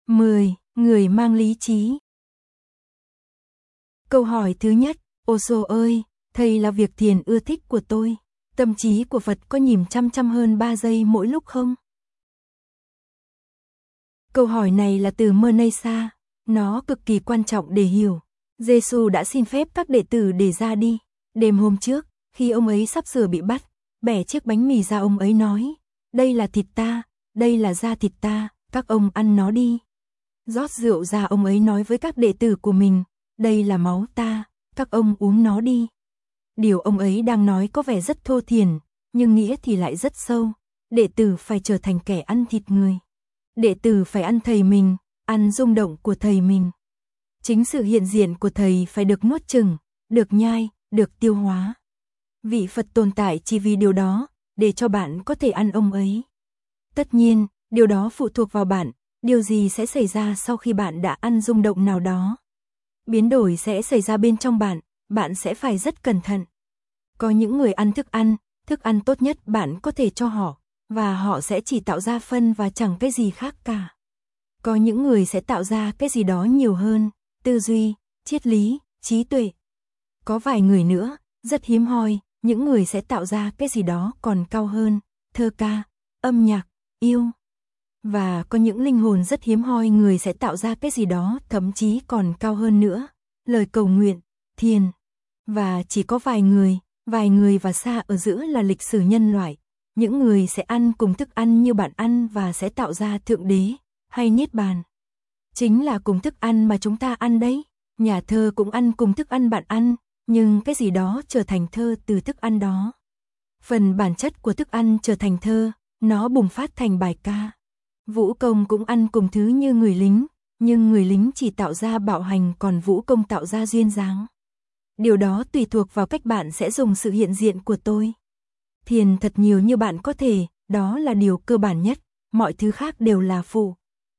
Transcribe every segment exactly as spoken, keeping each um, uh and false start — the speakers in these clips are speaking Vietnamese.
mười. Người mang lý trí. Câu hỏi thứ nhất, Osho ơi, thầy là việc thiền ưa thích của tôi. Tâm trí của Phật có nhìm chăm chăm hơn ba giây mỗi lúc không? Câu hỏi này là từ Mernesa. Nó cực kỳ quan trọng để hiểu. Giêsu đã xin phép các đệ tử để ra đi. Đêm hôm trước, khi ông ấy sắp sửa bị bắt, bẻ chiếc bánh mì ra ông ấy nói, đây là thịt ta, đây là da thịt ta, các ông ăn nó đi. Rót rượu ra ông ấy nói với các đệ tử của mình, đây là máu ta, các ông uống nó đi. Điều ông ấy đang nói có vẻ rất thô thiển, nhưng nghĩa thì lại rất sâu. Đệ tử phải trở thành kẻ ăn thịt người. Đệ tử phải ăn thầy mình, ăn rung động của thầy mình. Chính sự hiện diện của thầy phải được nuốt chửng, được nhai, được tiêu hóa. Vị Phật tồn tại chỉ vì điều đó, để cho bạn có thể ăn ông ấy. Tất nhiên, điều đó phụ thuộc vào bạn, điều gì sẽ xảy ra sau khi bạn đã ăn rung động nào đó. Biến đổi sẽ xảy ra bên trong bạn, bạn sẽ phải rất cẩn thận. Có những người ăn thức ăn, thức ăn tốt nhất bạn có thể cho họ, và họ sẽ chỉ tạo ra phân và chẳng cái gì khác cả. Có những người sẽ tạo ra cái gì đó nhiều hơn, tư duy, triết lý, trí tuệ. Có vài người nữa, rất hiếm hoi, những người sẽ tạo ra cái gì đó còn cao hơn, thơ ca, âm nhạc, yêu. Và có những linh hồn rất hiếm hoi người sẽ tạo ra cái gì đó thậm chí còn cao hơn nữa, lời cầu nguyện, thiền. Và chỉ có vài người, vài người và xa ở giữa là lịch sử nhân loại. Những người sẽ ăn cùng thức ăn như bạn ăn và sẽ tạo ra thượng đế, hay niết bàn. Chính là cùng thức ăn mà chúng ta ăn đấy. Nhà thơ cũng ăn cùng thức ăn bạn ăn, nhưng cái gì đó trở thành thơ từ thức ăn đó. Phần bản chất của thức ăn trở thành thơ, nó bùng phát thành bài ca. Vũ công cũng ăn cùng thứ như người lính, nhưng người lính chỉ tạo ra bạo hành còn vũ công tạo ra duyên dáng. Điều đó tùy thuộc vào cách bạn sẽ dùng sự hiện diện của tôi. Thiền thật nhiều như bạn có thể, đó là điều cơ bản nhất, mọi thứ khác đều là phụ.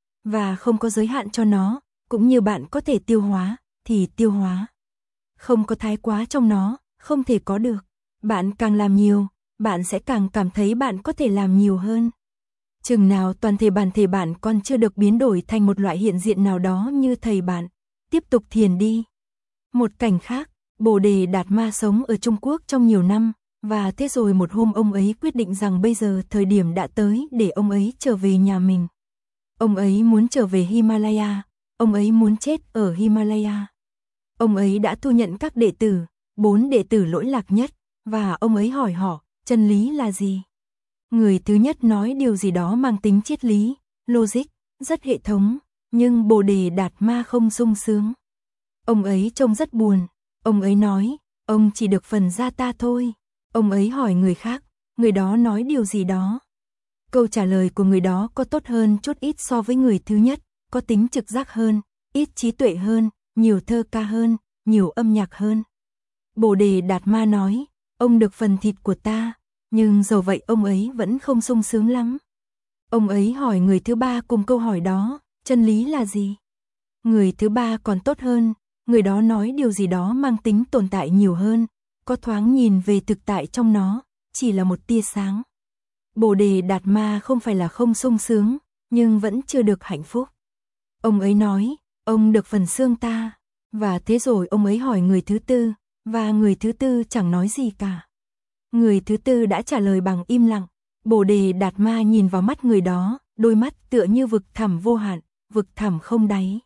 Và không có giới hạn cho nó, cũng như bạn có thể tiêu hóa, thì tiêu hóa. Không có thái quá trong nó, không thể có được. Bạn càng làm nhiều, bạn sẽ càng cảm thấy bạn có thể làm nhiều hơn. Chừng nào toàn thể bản thể bạn còn chưa được biến đổi thành một loại hiện diện nào đó như thầy bạn, tiếp tục thiền đi. Một cảnh khác, Bồ Đề Đạt Ma sống ở Trung Quốc trong nhiều năm, và thế rồi một hôm ông ấy quyết định rằng bây giờ thời điểm đã tới để ông ấy trở về nhà mình. Ông ấy muốn trở về Himalaya, ông ấy muốn chết ở Himalaya. Ông ấy đã thu nhận các đệ tử, bốn đệ tử lỗi lạc nhất, và ông ấy hỏi họ, chân lý là gì? Người thứ nhất nói điều gì đó mang tính triết lý, logic, rất hệ thống, nhưng Bồ Đề Đạt Ma không sung sướng. Ông ấy trông rất buồn, ông ấy nói, ông chỉ được phần gia ta thôi. Ông ấy hỏi người khác, người đó nói điều gì đó. Câu trả lời của người đó có tốt hơn chút ít so với người thứ nhất, có tính trực giác hơn, ít trí tuệ hơn, nhiều thơ ca hơn, nhiều âm nhạc hơn. Bồ Đề Đạt Ma nói, ông được phần thịt của ta, nhưng dầu vậy ông ấy vẫn không sung sướng lắm. Ông ấy hỏi người thứ ba cùng câu hỏi đó, chân lý là gì? Người thứ ba còn tốt hơn, người đó nói điều gì đó mang tính tồn tại nhiều hơn, có thoáng nhìn về thực tại trong nó, chỉ là một tia sáng. Bồ Đề Đạt Ma không phải là không sung sướng, nhưng vẫn chưa được hạnh phúc. Ông ấy nói, ông được phần xương ta, và thế rồi ông ấy hỏi người thứ tư, và người thứ tư chẳng nói gì cả. Người thứ tư đã trả lời bằng im lặng. Bồ Đề Đạt Ma nhìn vào mắt người đó, đôi mắt tựa như vực thẳm vô hạn, vực thẳm không đáy.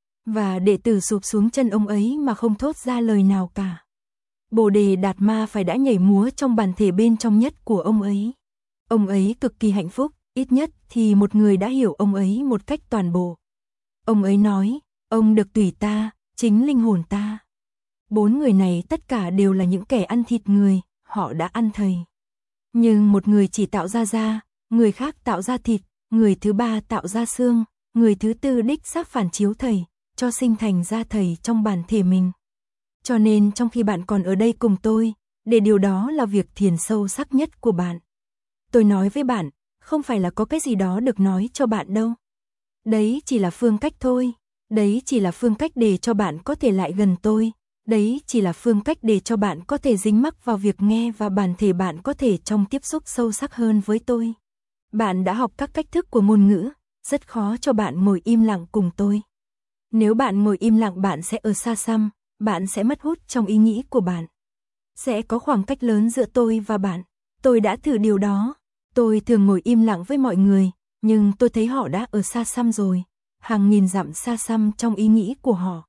Và đệ tử sụp xuống chân ông ấy mà không thốt ra lời nào cả. Bồ Đề Đạt Ma phải đã nhảy múa trong bản thể bên trong nhất của ông ấy. Ông ấy cực kỳ hạnh phúc, ít nhất thì một người đã hiểu ông ấy một cách toàn bộ. Ông ấy nói, ông được tùy ta, chính linh hồn ta. Bốn người này tất cả đều là những kẻ ăn thịt người, họ đã ăn thầy. Nhưng một người chỉ tạo ra da, người khác tạo ra thịt, người thứ ba tạo ra xương, người thứ tư đích xác phản chiếu thầy, cho sinh thành ra thầy trong bản thể mình. Cho nên trong khi bạn còn ở đây cùng tôi, để điều đó là việc thiền sâu sắc nhất của bạn. Tôi nói với bạn, không phải là có cái gì đó được nói cho bạn đâu. Đấy chỉ là phương cách thôi, đấy chỉ là phương cách để cho bạn có thể lại gần tôi, đấy chỉ là phương cách để cho bạn có thể dính mắc vào việc nghe và bản thể bạn có thể trong tiếp xúc sâu sắc hơn với tôi. Bạn đã học các cách thức của ngôn ngữ, rất khó cho bạn ngồi im lặng cùng tôi. Nếu bạn ngồi im lặng bạn sẽ ở xa xăm, bạn sẽ mất hút trong ý nghĩ của bạn. Sẽ có khoảng cách lớn giữa tôi và bạn. Tôi đã thử điều đó. Tôi thường ngồi im lặng với mọi người, nhưng tôi thấy họ đã ở xa xăm rồi, hàng nghìn dặm xa xăm trong ý nghĩ của họ.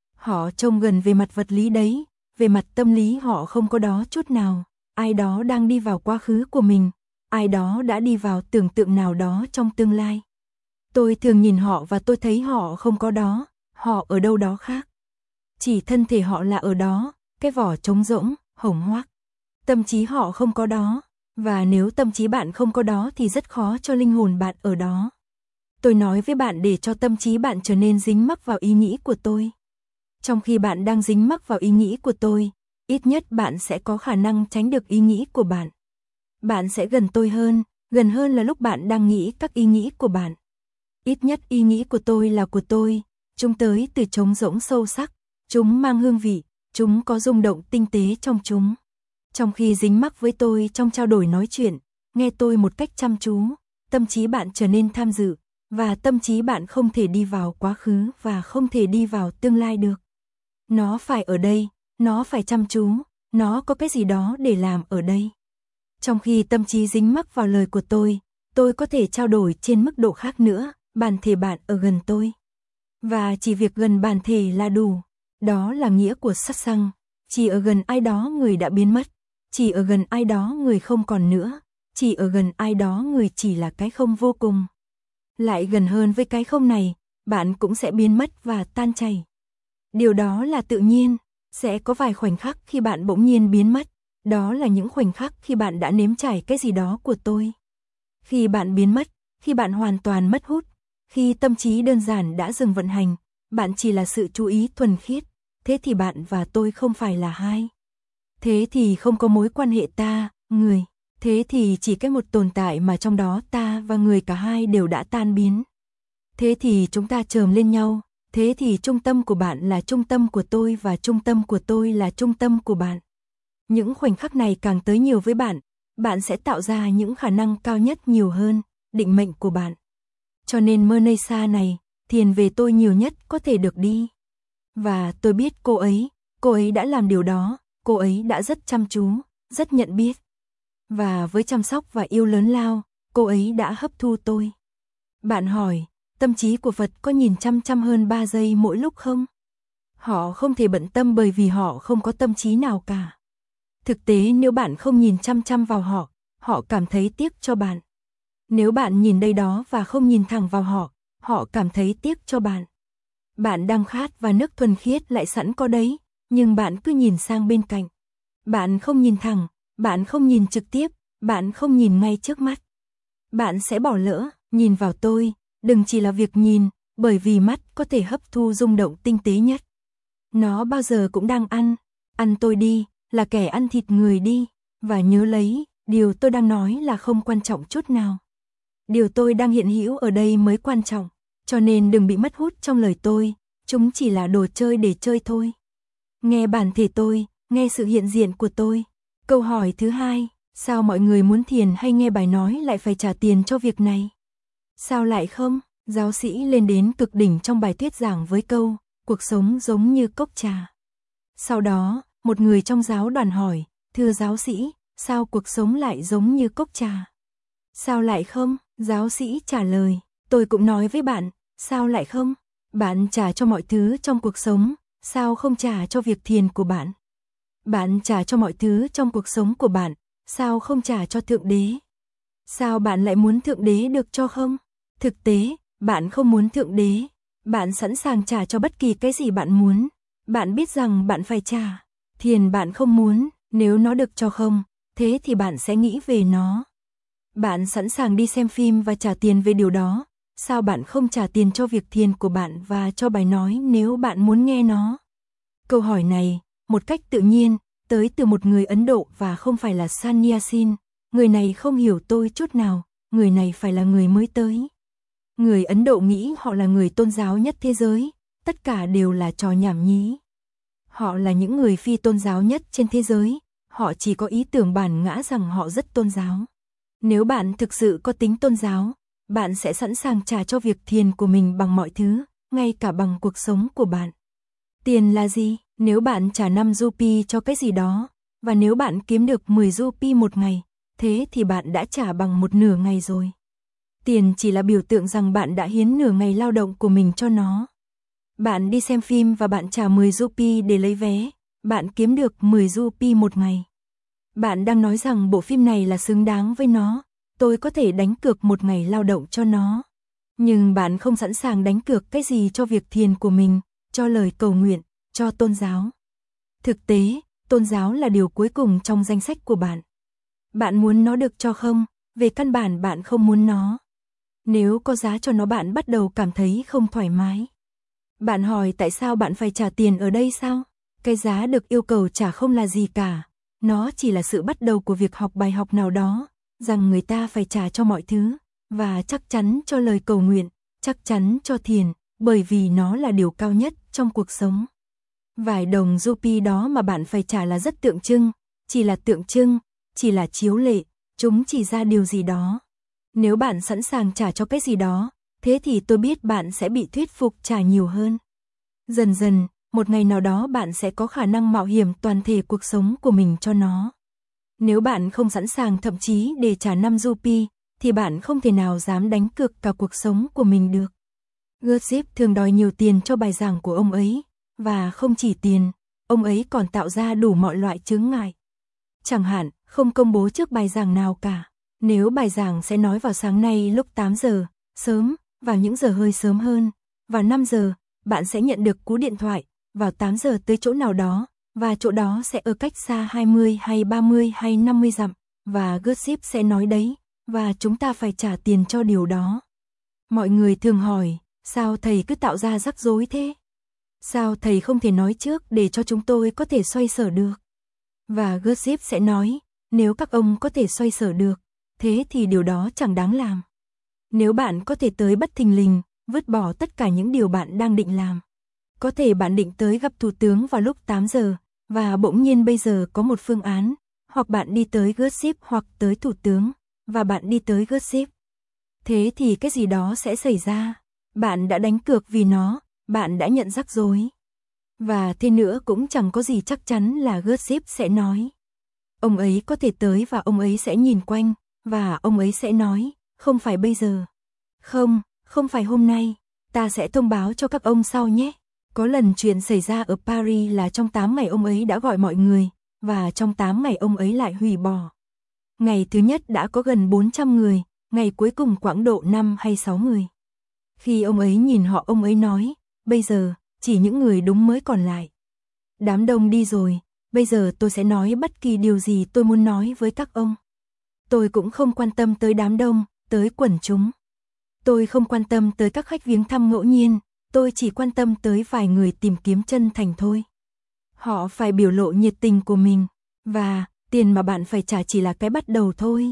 Họ trông gần về mặt vật lý đấy, về mặt tâm lý họ không có đó chút nào. Ai đó đang đi vào quá khứ của mình, ai đó đã đi vào tưởng tượng nào đó trong tương lai. Tôi thường nhìn họ và tôi thấy họ không có đó, họ ở đâu đó khác. Chỉ thân thể họ là ở đó, cái vỏ trống rỗng, hổng hoác. Tâm trí họ không có đó, và nếu tâm trí bạn không có đó thì rất khó cho linh hồn bạn ở đó. Tôi nói với bạn để cho tâm trí bạn trở nên dính mắc vào ý nghĩ của tôi. Trong khi bạn đang dính mắc vào ý nghĩ của tôi, ít nhất bạn sẽ có khả năng tránh được ý nghĩ của bạn. Bạn sẽ gần tôi hơn, gần hơn là lúc bạn đang nghĩ các ý nghĩ của bạn. Ít nhất ý nghĩ của tôi là của tôi, chúng tới từ trống rỗng sâu sắc, chúng mang hương vị, chúng có rung động tinh tế trong chúng. Trong khi dính mắc với tôi trong trao đổi nói chuyện, nghe tôi một cách chăm chú, tâm trí bạn trở nên tham dự, và tâm trí bạn không thể đi vào quá khứ và không thể đi vào tương lai được. Nó phải ở đây, nó phải chăm chú, nó có cái gì đó để làm ở đây. Trong khi tâm trí dính mắc vào lời của tôi, tôi có thể trao đổi trên mức độ khác nữa, bản thể bạn ở gần tôi. Và chỉ việc gần bản thể là đủ. Đó là nghĩa của satsang. Chỉ ở gần ai đó người đã biến mất. Chỉ ở gần ai đó người không còn nữa. Chỉ ở gần ai đó người chỉ là cái không vô cùng. Lại gần hơn với cái không này, bạn cũng sẽ biến mất và tan chảy. Điều đó là tự nhiên. Sẽ có vài khoảnh khắc khi bạn bỗng nhiên biến mất. Đó là những khoảnh khắc khi bạn đã nếm trải cái gì đó của tôi. Khi bạn biến mất, khi bạn hoàn toàn mất hút, khi tâm trí đơn giản đã dừng vận hành, bạn chỉ là sự chú ý thuần khiết, thế thì bạn và tôi không phải là hai. Thế thì không có mối quan hệ ta, người, thế thì chỉ cái một tồn tại mà trong đó ta và người cả hai đều đã tan biến. Thế thì chúng ta chồm lên nhau, thế thì trung tâm của bạn là trung tâm của tôi và trung tâm của tôi là trung tâm của bạn. Những khoảnh khắc này càng tới nhiều với bạn, bạn sẽ tạo ra những khả năng cao nhất nhiều hơn, định mệnh của bạn. Cho nên Mernesa này, thiền về tôi nhiều nhất có thể được đi. Và tôi biết cô ấy, cô ấy đã làm điều đó, cô ấy đã rất chăm chú, rất nhận biết. Và với chăm sóc và yêu lớn lao, cô ấy đã hấp thu tôi. Bạn hỏi, tâm trí của Phật có nhìn chăm chăm hơn ba giây mỗi lúc không? Họ không thể bận tâm bởi vì họ không có tâm trí nào cả. Thực tế nếu bạn không nhìn chăm chăm vào họ, họ cảm thấy tiếc cho bạn. Nếu bạn nhìn đây đó và không nhìn thẳng vào họ, họ cảm thấy tiếc cho bạn. Bạn đang khát và nước thuần khiết lại sẵn có đấy, nhưng bạn cứ nhìn sang bên cạnh. Bạn không nhìn thẳng, bạn không nhìn trực tiếp, bạn không nhìn ngay trước mắt. Bạn sẽ bỏ lỡ, nhìn vào tôi, đừng chỉ là việc nhìn, bởi vì mắt có thể hấp thu rung động tinh tế nhất. Nó bao giờ cũng đang ăn, ăn tôi đi, là kẻ ăn thịt người đi, và nhớ lấy, điều tôi đang nói là không quan trọng chút nào. Điều tôi đang hiện hữu ở đây mới quan trọng, cho nên đừng bị mất hút trong lời tôi, chúng chỉ là đồ chơi để chơi thôi. Nghe bản thể tôi, nghe sự hiện diện của tôi. Câu hỏi thứ hai, sao mọi người muốn thiền hay nghe bài nói lại phải trả tiền cho việc này? Sao lại không? Giáo sĩ lên đến cực đỉnh trong bài thuyết giảng với câu, cuộc sống giống như cốc trà. Sau đó, một người trong giáo đoàn hỏi, thưa giáo sĩ, sao cuộc sống lại giống như cốc trà? Sao lại không? Giáo sĩ trả lời, tôi cũng nói với bạn, sao lại không? Bạn trả cho mọi thứ trong cuộc sống, sao không trả cho việc thiền của bạn? Bạn trả cho mọi thứ trong cuộc sống của bạn, sao không trả cho Thượng Đế? Sao bạn lại muốn Thượng Đế được cho không? Thực tế, bạn không muốn Thượng Đế, bạn sẵn sàng trả cho bất kỳ cái gì bạn muốn. Bạn biết rằng bạn phải trả. Thiền bạn không muốn, nếu nó được cho không, thế thì bạn sẽ nghĩ về nó. Bạn sẵn sàng đi xem phim và trả tiền về điều đó, sao bạn không trả tiền cho việc thiền của bạn và cho bài nói nếu bạn muốn nghe nó? Câu hỏi này, một cách tự nhiên, tới từ một người Ấn Độ và không phải là Sannyasin. Người này không hiểu tôi chút nào, người này phải là người mới tới. Người Ấn Độ nghĩ họ là người tôn giáo nhất thế giới, tất cả đều là trò nhảm nhí. Họ là những người phi tôn giáo nhất trên thế giới, họ chỉ có ý tưởng bản ngã rằng họ rất tôn giáo. Nếu bạn thực sự có tính tôn giáo, bạn sẽ sẵn sàng trả cho việc thiền của mình bằng mọi thứ, ngay cả bằng cuộc sống của bạn. Tiền là gì? Nếu bạn trả năm rupee cho cái gì đó, và nếu bạn kiếm được mười rupee một ngày, thế thì bạn đã trả bằng một nửa ngày rồi. Tiền chỉ là biểu tượng rằng bạn đã hiến nửa ngày lao động của mình cho nó. Bạn đi xem phim và bạn trả mười rupee để lấy vé, bạn kiếm được mười rupee một ngày. Bạn đang nói rằng bộ phim này là xứng đáng với nó, tôi có thể đánh cược một ngày lao động cho nó. Nhưng bạn không sẵn sàng đánh cược cái gì cho việc thiền của mình, cho lời cầu nguyện, cho tôn giáo. Thực tế, tôn giáo là điều cuối cùng trong danh sách của bạn. Bạn muốn nó được cho không? Về căn bản bạn không muốn nó. Nếu có giá cho nó bạn bắt đầu cảm thấy không thoải mái. Bạn hỏi tại sao bạn phải trả tiền ở đây sao? Cái giá được yêu cầu trả không là gì cả. Nó chỉ là sự bắt đầu của việc học bài học nào đó, rằng người ta phải trả cho mọi thứ, và chắc chắn cho lời cầu nguyện, chắc chắn cho thiền, bởi vì nó là điều cao nhất trong cuộc sống. Vài đồng rupee đó mà bạn phải trả là rất tượng trưng, chỉ là tượng trưng, chỉ là chiếu lệ, chúng chỉ ra điều gì đó. Nếu bạn sẵn sàng trả cho cái gì đó, thế thì tôi biết bạn sẽ bị thuyết phục trả nhiều hơn. Dần dần, một ngày nào đó bạn sẽ có khả năng mạo hiểm toàn thể cuộc sống của mình cho nó. Nếu bạn không sẵn sàng thậm chí để trả năm rupee, thì bạn không thể nào dám đánh cược cả cuộc sống của mình được. Gurdjieff thường đòi nhiều tiền cho bài giảng của ông ấy, và không chỉ tiền, ông ấy còn tạo ra đủ mọi loại chướng ngại. Chẳng hạn, không công bố trước bài giảng nào cả. Nếu bài giảng sẽ nói vào sáng nay lúc tám giờ, sớm, vào những giờ hơi sớm hơn, vào năm giờ, bạn sẽ nhận được cú điện thoại, vào tám giờ tới chỗ nào đó, và chỗ đó sẽ ở cách xa hai mươi hay ba mươi hay năm mươi dặm, và Gurdjieff sẽ nói đấy, và chúng ta phải trả tiền cho điều đó. Mọi người thường hỏi, sao thầy cứ tạo ra rắc rối thế? Sao thầy không thể nói trước để cho chúng tôi có thể xoay sở được? Và Gurdjieff sẽ nói, nếu các ông có thể xoay sở được, thế thì điều đó chẳng đáng làm. Nếu bạn có thể tới bất thình lình, vứt bỏ tất cả những điều bạn đang định làm. Có thể bạn định tới gặp thủ tướng vào lúc tám giờ, và bỗng nhiên bây giờ có một phương án, hoặc bạn đi tới Gurdjieff hoặc tới thủ tướng, và bạn đi tới Gurdjieff. Thế thì cái gì đó sẽ xảy ra. Bạn đã đánh cược vì nó, bạn đã nhận rắc rối. Và thế nữa cũng chẳng có gì chắc chắn là Gurdjieff sẽ nói. Ông ấy có thể tới và ông ấy sẽ nhìn quanh, và ông ấy sẽ nói, không phải bây giờ. Không, không phải hôm nay, ta sẽ thông báo cho các ông sau nhé. Có lần chuyện xảy ra ở Paris là trong tám ngày ông ấy đã gọi mọi người, và trong tám ngày ông ấy lại hủy bỏ. Ngày thứ nhất đã có gần bốn trăm người, ngày cuối cùng quãng độ năm hay sáu người. Khi ông ấy nhìn họ ông ấy nói, bây giờ, chỉ những người đúng mới còn lại. Đám đông đi rồi, bây giờ tôi sẽ nói bất kỳ điều gì tôi muốn nói với các ông. Tôi cũng không quan tâm tới đám đông, tới quần chúng. Tôi không quan tâm tới các khách viếng thăm ngẫu nhiên, tôi chỉ quan tâm tới vài người tìm kiếm chân thành thôi. Họ phải biểu lộ nhiệt tình của mình, và tiền mà bạn phải trả chỉ là cái bắt đầu thôi.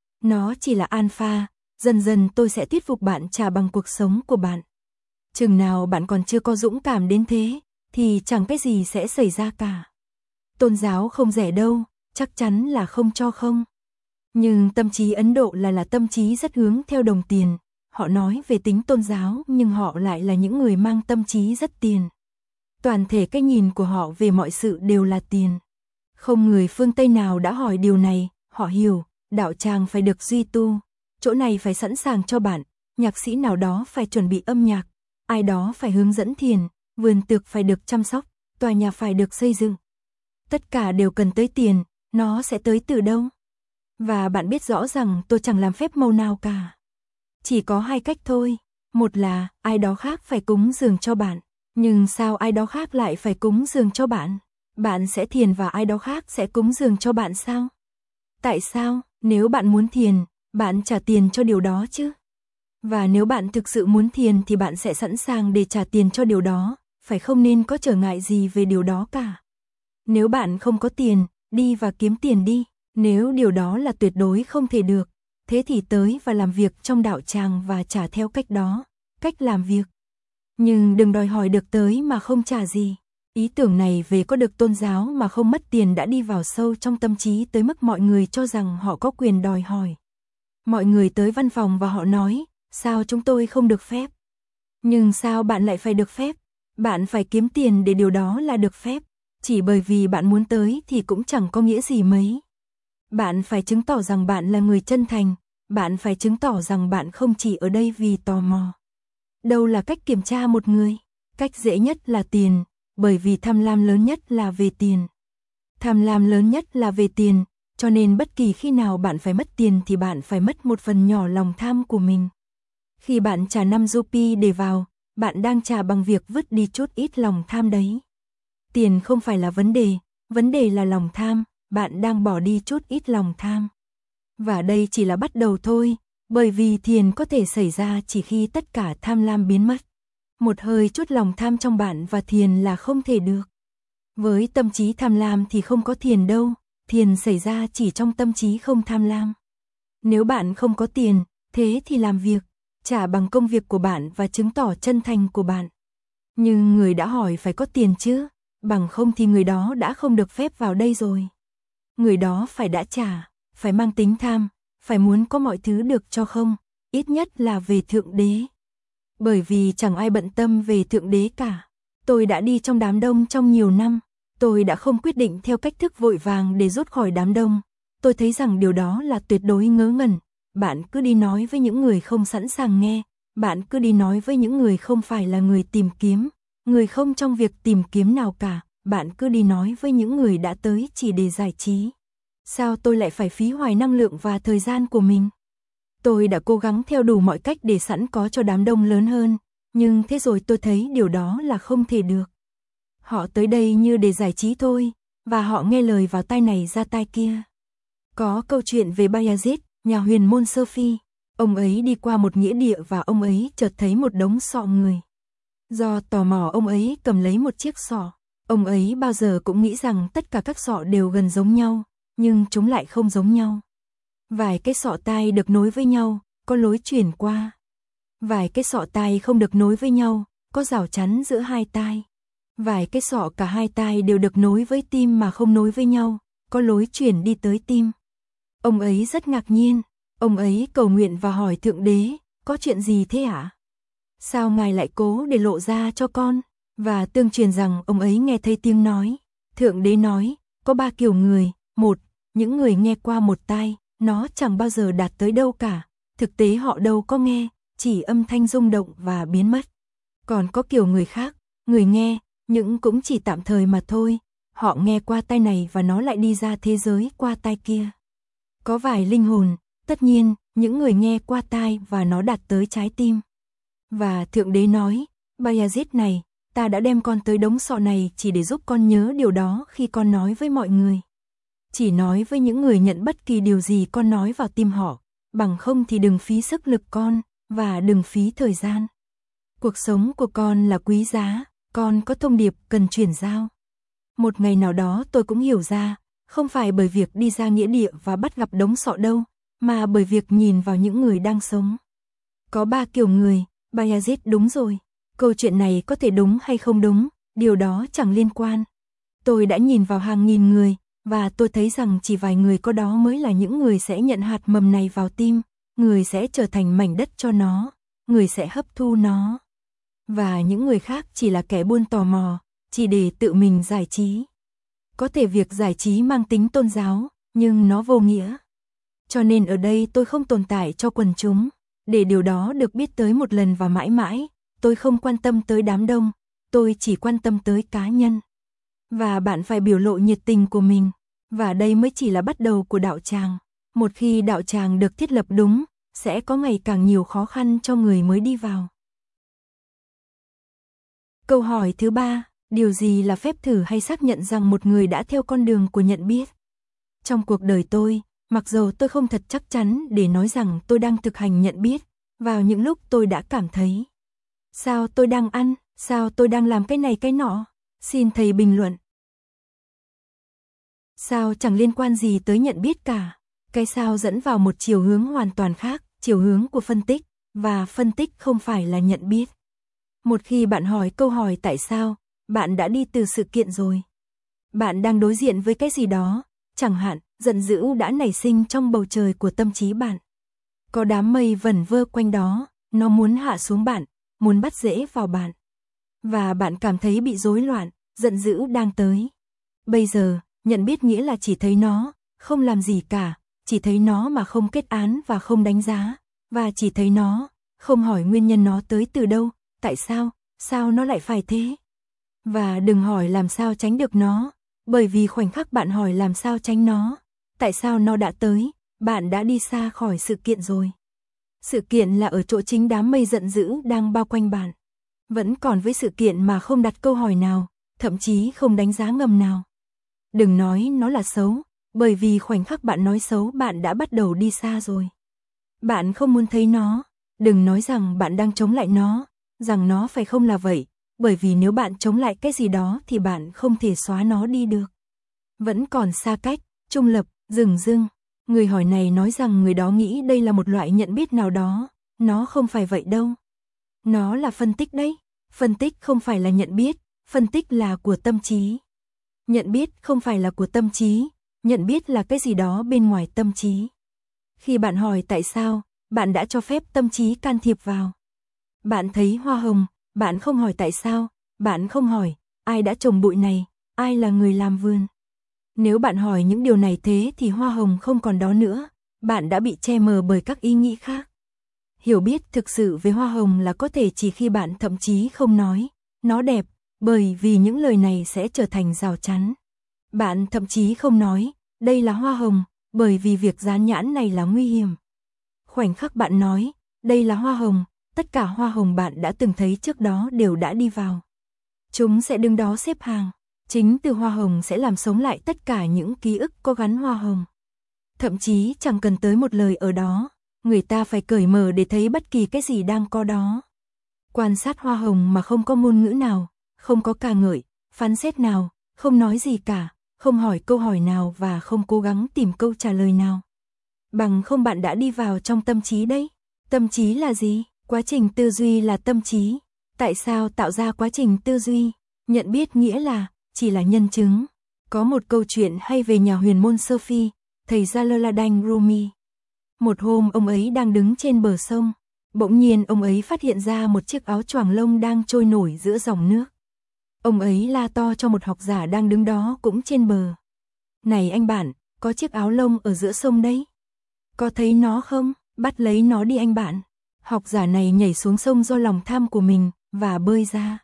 Nó chỉ là alpha, dần dần tôi sẽ thuyết phục bạn trả bằng cuộc sống của bạn. Chừng nào bạn còn chưa có dũng cảm đến thế, thì chẳng cái gì sẽ xảy ra cả. Tôn giáo không rẻ đâu, chắc chắn là không cho không. Nhưng tâm trí Ấn Độ là là tâm trí rất hướng theo đồng tiền. Họ nói về tính tôn giáo nhưng họ lại là những người mang tâm trí rất tiền. Toàn thể cái nhìn của họ về mọi sự đều là tiền. Không người phương Tây nào đã hỏi điều này, họ hiểu, đạo tràng phải được duy tu, chỗ này phải sẵn sàng cho bạn, nhạc sĩ nào đó phải chuẩn bị âm nhạc, ai đó phải hướng dẫn thiền, vườn tược phải được chăm sóc, tòa nhà phải được xây dựng. Tất cả đều cần tới tiền, nó sẽ tới từ đâu? Và bạn biết rõ rằng tôi chẳng làm phép màu nào cả. Chỉ có hai cách thôi, một là ai đó khác phải cúng dường cho bạn, nhưng sao ai đó khác lại phải cúng dường cho bạn? Bạn sẽ thiền và ai đó khác sẽ cúng dường cho bạn sao? Tại sao, nếu bạn muốn thiền, bạn trả tiền cho điều đó chứ? Và nếu bạn thực sự muốn thiền thì bạn sẽ sẵn sàng để trả tiền cho điều đó, phải không nên có trở ngại gì về điều đó cả. Nếu bạn không có tiền, đi và kiếm tiền đi, nếu điều đó là tuyệt đối không thể được, thế thì tới và làm việc trong đạo tràng và trả theo cách đó, cách làm việc. Nhưng đừng đòi hỏi được tới mà không trả gì. Ý tưởng này về có được tôn giáo mà không mất tiền đã đi vào sâu trong tâm trí tới mức mọi người cho rằng họ có quyền đòi hỏi. Mọi người tới văn phòng và họ nói, sao chúng tôi không được phép? Nhưng sao bạn lại phải được phép? Bạn phải kiếm tiền để điều đó là được phép. Chỉ bởi vì bạn muốn tới thì cũng chẳng có nghĩa gì mấy. Bạn phải chứng tỏ rằng bạn là người chân thành, bạn phải chứng tỏ rằng bạn không chỉ ở đây vì tò mò. Đâu là cách kiểm tra một người? Cách dễ nhất là tiền, bởi vì tham lam lớn nhất là về tiền. Tham lam lớn nhất là về tiền, cho nên bất kỳ khi nào bạn phải mất tiền thì bạn phải mất một phần nhỏ lòng tham của mình. Khi bạn trả năm rupee để vào, bạn đang trả bằng việc vứt đi chút ít lòng tham đấy. Tiền không phải là vấn đề, vấn đề là lòng tham, bạn đang bỏ đi chút ít lòng tham. Và đây chỉ là bắt đầu thôi, bởi vì thiền có thể xảy ra chỉ khi tất cả tham lam biến mất. Một hơi chút lòng tham trong bạn và thiền là không thể được. Với tâm trí tham lam thì không có thiền đâu, thiền xảy ra chỉ trong tâm trí không tham lam. Nếu bạn không có tiền, thế thì làm việc, trả bằng công việc của bạn và chứng tỏ chân thành của bạn. Nhưng người đã hỏi phải có tiền chứ, bằng không thì người đó đã không được phép vào đây rồi. Người đó phải đã trả, phải mang tính tham, phải muốn có mọi thứ được cho không, ít nhất là về Thượng Đế. Bởi vì chẳng ai bận tâm về Thượng Đế cả. Tôi đã đi trong đám đông trong nhiều năm, tôi đã không quyết định theo cách thức vội vàng để rút khỏi đám đông. Tôi thấy rằng điều đó là tuyệt đối ngớ ngẩn. Bạn cứ đi nói với những người không sẵn sàng nghe, bạn cứ đi nói với những người không phải là người tìm kiếm, người không trong việc tìm kiếm nào cả, bạn cứ đi nói với những người đã tới chỉ để giải trí. Sao tôi lại phải phí hoài năng lượng và thời gian của mình? Tôi đã cố gắng theo đủ mọi cách để sẵn có cho đám đông lớn hơn, nhưng thế rồi tôi thấy điều đó là không thể được. Họ tới đây như để giải trí thôi, và họ nghe lời vào tai này ra tai kia. Có câu chuyện về Bayazid, nhà huyền môn Sơ Phi. Ông ấy đi qua một nghĩa địa và ông ấy chợt thấy một đống sọ người. Do tò mò ông ấy cầm lấy một chiếc sọ. Ông ấy bao giờ cũng nghĩ rằng tất cả các sọ đều gần giống nhau, nhưng chúng lại không giống nhau. Vài cái sọ tai được nối với nhau, có lối chuyển qua. Vài cái sọ tai không được nối với nhau, có rào chắn giữa hai tai. Vài cái sọ cả hai tai đều được nối với tim mà không nối với nhau, có lối chuyển đi tới tim. Ông ấy rất ngạc nhiên, ông ấy cầu nguyện và hỏi Thượng Đế, có chuyện gì thế ạ? Sao ngài lại cố để lộ ra cho con? Và tương truyền rằng ông ấy nghe thấy tiếng nói. Thượng Đế nói, có ba kiểu người, một, những người nghe qua một tai, nó chẳng bao giờ đạt tới đâu cả, thực tế họ đâu có nghe, chỉ âm thanh rung động và biến mất. Còn có kiểu người khác, người nghe, nhưng cũng chỉ tạm thời mà thôi, họ nghe qua tai này và nó lại đi ra thế giới qua tai kia. Có vài linh hồn, tất nhiên, những người nghe qua tai và nó đạt tới trái tim. Và Thượng Đế nói, Bayazid này, ta đã đem con tới đống sọ này chỉ để giúp con nhớ điều đó khi con nói với mọi người. Chỉ nói với những người nhận bất kỳ điều gì con nói vào tim họ, bằng không thì đừng phí sức lực con, và đừng phí thời gian. Cuộc sống của con là quý giá, con có thông điệp cần truyền giao. Một ngày nào đó tôi cũng hiểu ra, không phải bởi việc đi ra nghĩa địa và bắt gặp đống sọ đâu, mà bởi việc nhìn vào những người đang sống. Có ba kiểu người, Bayazid đúng rồi. Câu chuyện này có thể đúng hay không đúng, điều đó chẳng liên quan. Tôi đã nhìn vào hàng nghìn người, và tôi thấy rằng chỉ vài người có đó mới là những người sẽ nhận hạt mầm này vào tim, người sẽ trở thành mảnh đất cho nó, người sẽ hấp thu nó. Và những người khác chỉ là kẻ buôn tò mò, chỉ để tự mình giải trí. Có thể việc giải trí mang tính tôn giáo, nhưng nó vô nghĩa. Cho nên ở đây tôi không tồn tại cho quần chúng, để điều đó được biết tới một lần và mãi mãi, tôi không quan tâm tới đám đông, tôi chỉ quan tâm tới cá nhân. Và bạn phải biểu lộ nhiệt tình của mình, và đây mới chỉ là bắt đầu của đạo tràng. Một khi đạo tràng được thiết lập đúng, sẽ có ngày càng nhiều khó khăn cho người mới đi vào. Câu hỏi thứ ba, điều gì là phép thử hay xác nhận rằng một người đã theo con đường của nhận biết? Trong cuộc đời tôi, mặc dầu tôi không thật chắc chắn để nói rằng tôi đang thực hành nhận biết, vào những lúc tôi đã cảm thấy. Sao tôi đang ăn, sao tôi đang làm cái này cái nọ? Xin thầy bình luận. Sao chẳng liên quan gì tới nhận biết cả. Cái sao dẫn vào một chiều hướng hoàn toàn khác, chiều hướng của phân tích, và phân tích không phải là nhận biết. Một khi bạn hỏi câu hỏi tại sao, bạn đã đi từ sự kiện rồi. Bạn đang đối diện với cái gì đó, chẳng hạn, giận dữ đã nảy sinh trong bầu trời của tâm trí bạn. Có đám mây vẩn vơ quanh đó, nó muốn hạ xuống bạn, muốn bắt rễ vào bạn. Và bạn cảm thấy bị rối loạn, giận dữ đang tới. Bây giờ, nhận biết nghĩa là chỉ thấy nó, không làm gì cả, chỉ thấy nó mà không kết án và không đánh giá, và chỉ thấy nó, không hỏi nguyên nhân nó tới từ đâu, tại sao, sao nó lại phải thế. Và đừng hỏi làm sao tránh được nó, bởi vì khoảnh khắc bạn hỏi làm sao tránh nó, tại sao nó đã tới, bạn đã đi xa khỏi sự kiện rồi. Sự kiện là ở chỗ chính đám mây giận dữ đang bao quanh bạn. Vẫn còn với sự kiện mà không đặt câu hỏi nào, thậm chí không đánh giá ngầm nào. Đừng nói nó là xấu, bởi vì khoảnh khắc bạn nói xấu bạn đã bắt đầu đi xa rồi. Bạn không muốn thấy nó, đừng nói rằng bạn đang chống lại nó, rằng nó phải không là vậy, bởi vì nếu bạn chống lại cái gì đó thì bạn không thể xóa nó đi được. Vẫn còn xa cách, trung lập, dửng dưng. Người hỏi này nói rằng người đó nghĩ đây là một loại nhận biết nào đó, nó không phải vậy đâu. Nó là phân tích đấy, phân tích không phải là nhận biết, phân tích là của tâm trí. Nhận biết không phải là của tâm trí, nhận biết là cái gì đó bên ngoài tâm trí. Khi bạn hỏi tại sao, bạn đã cho phép tâm trí can thiệp vào. Bạn thấy hoa hồng, bạn không hỏi tại sao, bạn không hỏi, ai đã trồng bụi này, ai là người làm vườn. Nếu bạn hỏi những điều này thế thì hoa hồng không còn đó nữa, bạn đã bị che mờ bởi các ý nghĩ khác. Hiểu biết thực sự về hoa hồng là có thể chỉ khi bạn thậm chí không nói, nó đẹp, bởi vì những lời này sẽ trở thành rào chắn. Bạn thậm chí không nói, đây là hoa hồng, bởi vì việc dán nhãn này là nguy hiểm. Khoảnh khắc bạn nói, đây là hoa hồng, tất cả hoa hồng bạn đã từng thấy trước đó đều đã đi vào. Chúng sẽ đứng đó xếp hàng, chính từ hoa hồng sẽ làm sống lại tất cả những ký ức có gắn hoa hồng. Thậm chí chẳng cần tới một lời ở đó, người ta phải cởi mở để thấy bất kỳ cái gì đang có đó. Quan sát hoa hồng mà không có ngôn ngữ nào, không có ca ngợi, phán xét nào, không nói gì cả, không hỏi câu hỏi nào và không cố gắng tìm câu trả lời nào. Bằng không bạn đã đi vào trong tâm trí đấy. Tâm trí là gì? Quá trình tư duy là tâm trí. Tại sao tạo ra quá trình tư duy? Nhận biết nghĩa là, chỉ là nhân chứng. Có một câu chuyện hay về nhà huyền môn Sophie, thầy Jalaladdin Rumi. Một hôm ông ấy đang đứng trên bờ sông, bỗng nhiên ông ấy phát hiện ra một chiếc áo choàng lông đang trôi nổi giữa dòng nước. Ông ấy la to cho một học giả đang đứng đó cũng trên bờ. Này anh bạn, có chiếc áo lông ở giữa sông đấy. Có thấy nó không? Bắt lấy nó đi anh bạn. Học giả này nhảy xuống sông do lòng tham của mình, và bơi ra.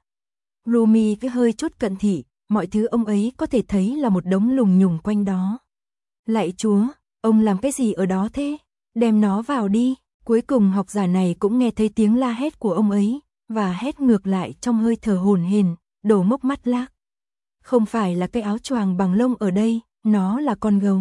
Rumi cứ hơi chút cận thị, mọi thứ ông ấy có thể thấy là một đống lùng nhùng quanh đó. Lạy Chúa, ông làm cái gì ở đó thế? Đem nó vào đi. Cuối cùng học giả này cũng nghe thấy tiếng la hét của ông ấy, và hét ngược lại trong hơi thở hổn hển, đổ mốc mắt lác. Không phải là cái áo choàng bằng lông ở đây, nó là con gấu.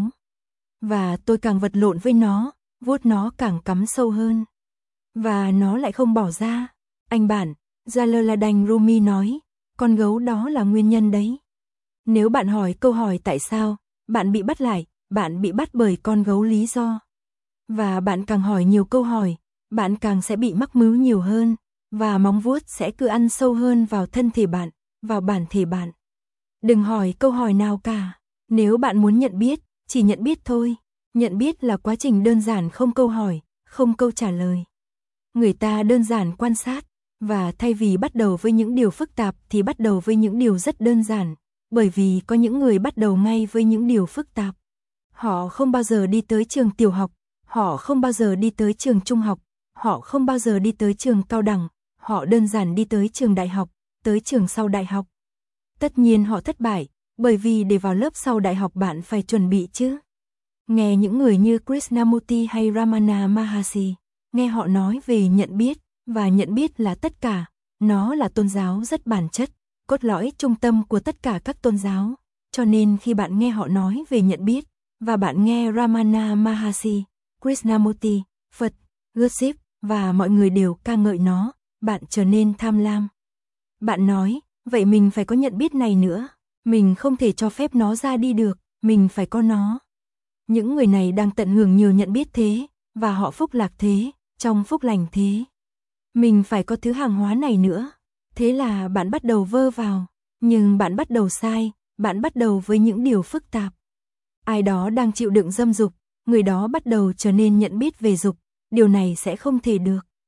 Và tôi càng vật lộn với nó, vuốt nó càng cắm sâu hơn. Và nó lại không bỏ ra. Anh bạn, Jalaladdin Rumi nói, con gấu đó là nguyên nhân đấy. Nếu bạn hỏi câu hỏi tại sao, bạn bị bắt lại, bạn bị bắt bởi con gấu lý do. Và bạn càng hỏi nhiều câu hỏi, bạn càng sẽ bị mắc mứu nhiều hơn, và móng vuốt sẽ cứ ăn sâu hơn vào thân thể bạn, vào bản thể bạn. Đừng hỏi câu hỏi nào cả. Nếu bạn muốn nhận biết, chỉ nhận biết thôi. Nhận biết là quá trình đơn giản không câu hỏi, không câu trả lời. Người ta đơn giản quan sát, và thay vì bắt đầu với những điều phức tạp thì bắt đầu với những điều rất đơn giản, bởi vì có những người bắt đầu ngay với những điều phức tạp. Họ không bao giờ đi tới trường tiểu học, họ không bao giờ đi tới trường trung học, họ không bao giờ đi tới trường cao đẳng, họ đơn giản đi tới trường đại học, tới trường sau đại học. Tất nhiên họ thất bại, bởi vì để vào lớp sau đại học bạn phải chuẩn bị chứ. Nghe những người như Krishnamurti hay Ramana Maharshi, nghe họ nói về nhận biết, và nhận biết là tất cả, nó là tôn giáo rất bản chất, cốt lõi trung tâm của tất cả các tôn giáo. Cho nên khi bạn nghe họ nói về nhận biết, và bạn nghe Ramana Maharshi, Krishnamurti, Phật, Gurdjieff và mọi người đều ca ngợi nó, bạn trở nên tham lam. Bạn nói, vậy mình phải có nhận biết này nữa, mình không thể cho phép nó ra đi được, mình phải có nó. Những người này đang tận hưởng nhiều nhận biết thế, và họ phúc lạc thế, trong phúc lành thế. Mình phải có thứ hàng hóa này nữa. Thế là bạn bắt đầu vơ vào, nhưng bạn bắt đầu sai, bạn bắt đầu với những điều phức tạp. Ai đó đang chịu đựng dâm dục, người đó bắt đầu trở nên nhận biết về dục, điều này sẽ không thể được.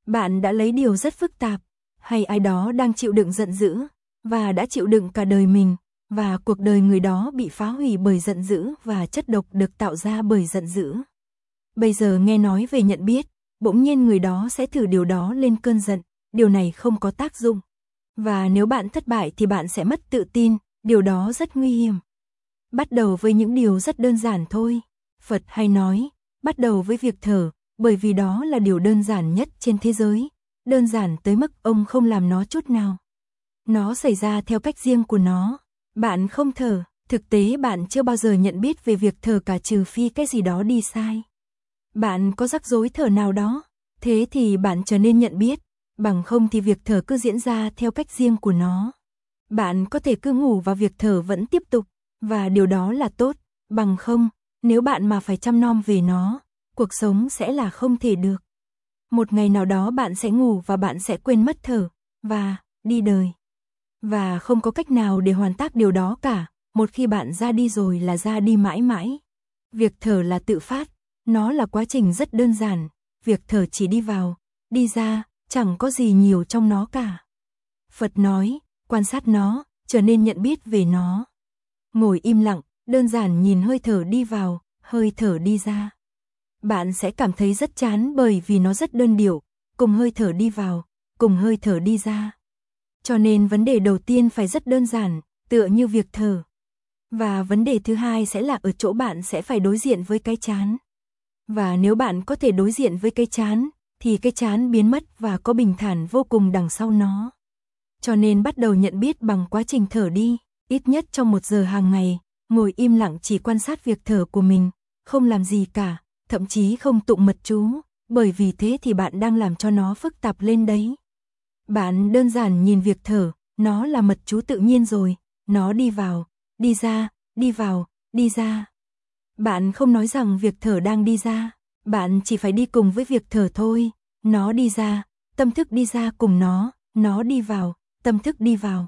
Bạn đã lấy điều rất phức tạp, hay ai đó đang chịu đựng giận dữ, và đã chịu đựng cả đời mình, và cuộc đời người đó bị phá hủy bởi giận dữ và chất độc được tạo ra bởi giận dữ. Bây giờ nghe nói về nhận biết, bỗng nhiên người đó sẽ thử điều đó lên cơn giận, điều này không có tác dụng. Và nếu bạn thất bại thì bạn sẽ mất tự tin, điều đó rất nguy hiểm. Bắt đầu với những điều rất đơn giản thôi. Phật hay nói, bắt đầu với việc thở, bởi vì đó là điều đơn giản nhất trên thế giới, đơn giản tới mức ông không làm nó chút nào. Nó xảy ra theo cách riêng của nó. Bạn không thở, thực tế bạn chưa bao giờ nhận biết về việc thở cả trừ phi cái gì đó đi sai. Bạn có rắc rối thở nào đó, thế thì bạn trở nên nhận biết, bằng không thì việc thở cứ diễn ra theo cách riêng của nó. Bạn có thể cứ ngủ và việc thở vẫn tiếp tục, và điều đó là tốt, bằng không, nếu bạn mà phải chăm nom về nó, cuộc sống sẽ là không thể được. Một ngày nào đó bạn sẽ ngủ và bạn sẽ quên mất thở, và đi đời. Và không có cách nào để hoàn tác điều đó cả, một khi bạn ra đi rồi là ra đi mãi mãi. Việc thở là tự phát, nó là quá trình rất đơn giản, việc thở chỉ đi vào, đi ra, chẳng có gì nhiều trong nó cả. Phật nói, quan sát nó, trở nên nhận biết về nó. Ngồi im lặng, đơn giản nhìn hơi thở đi vào, hơi thở đi ra. Bạn sẽ cảm thấy rất chán bởi vì nó rất đơn điệu, cùng hơi thở đi vào, cùng hơi thở đi ra. Cho nên vấn đề đầu tiên phải rất đơn giản, tựa như việc thở. Và vấn đề thứ hai sẽ là ở chỗ bạn sẽ phải đối diện với cái chán. Và nếu bạn có thể đối diện với cái chán, thì cái chán biến mất và có bình thản vô cùng đằng sau nó. Cho nên bắt đầu nhận biết bằng quá trình thở đi, ít nhất trong một giờ hàng ngày, ngồi im lặng chỉ quan sát việc thở của mình, không làm gì cả, thậm chí không tụng mật chú, bởi vì thế thì bạn đang làm cho nó phức tạp lên đấy. Bạn đơn giản nhìn việc thở, nó là mật chú tự nhiên rồi, nó đi vào, đi ra, đi vào, đi ra. Bạn không nói rằng việc thở đang đi ra, bạn chỉ phải đi cùng với việc thở thôi, nó đi ra, tâm thức đi ra cùng nó, nó đi vào, tâm thức đi vào.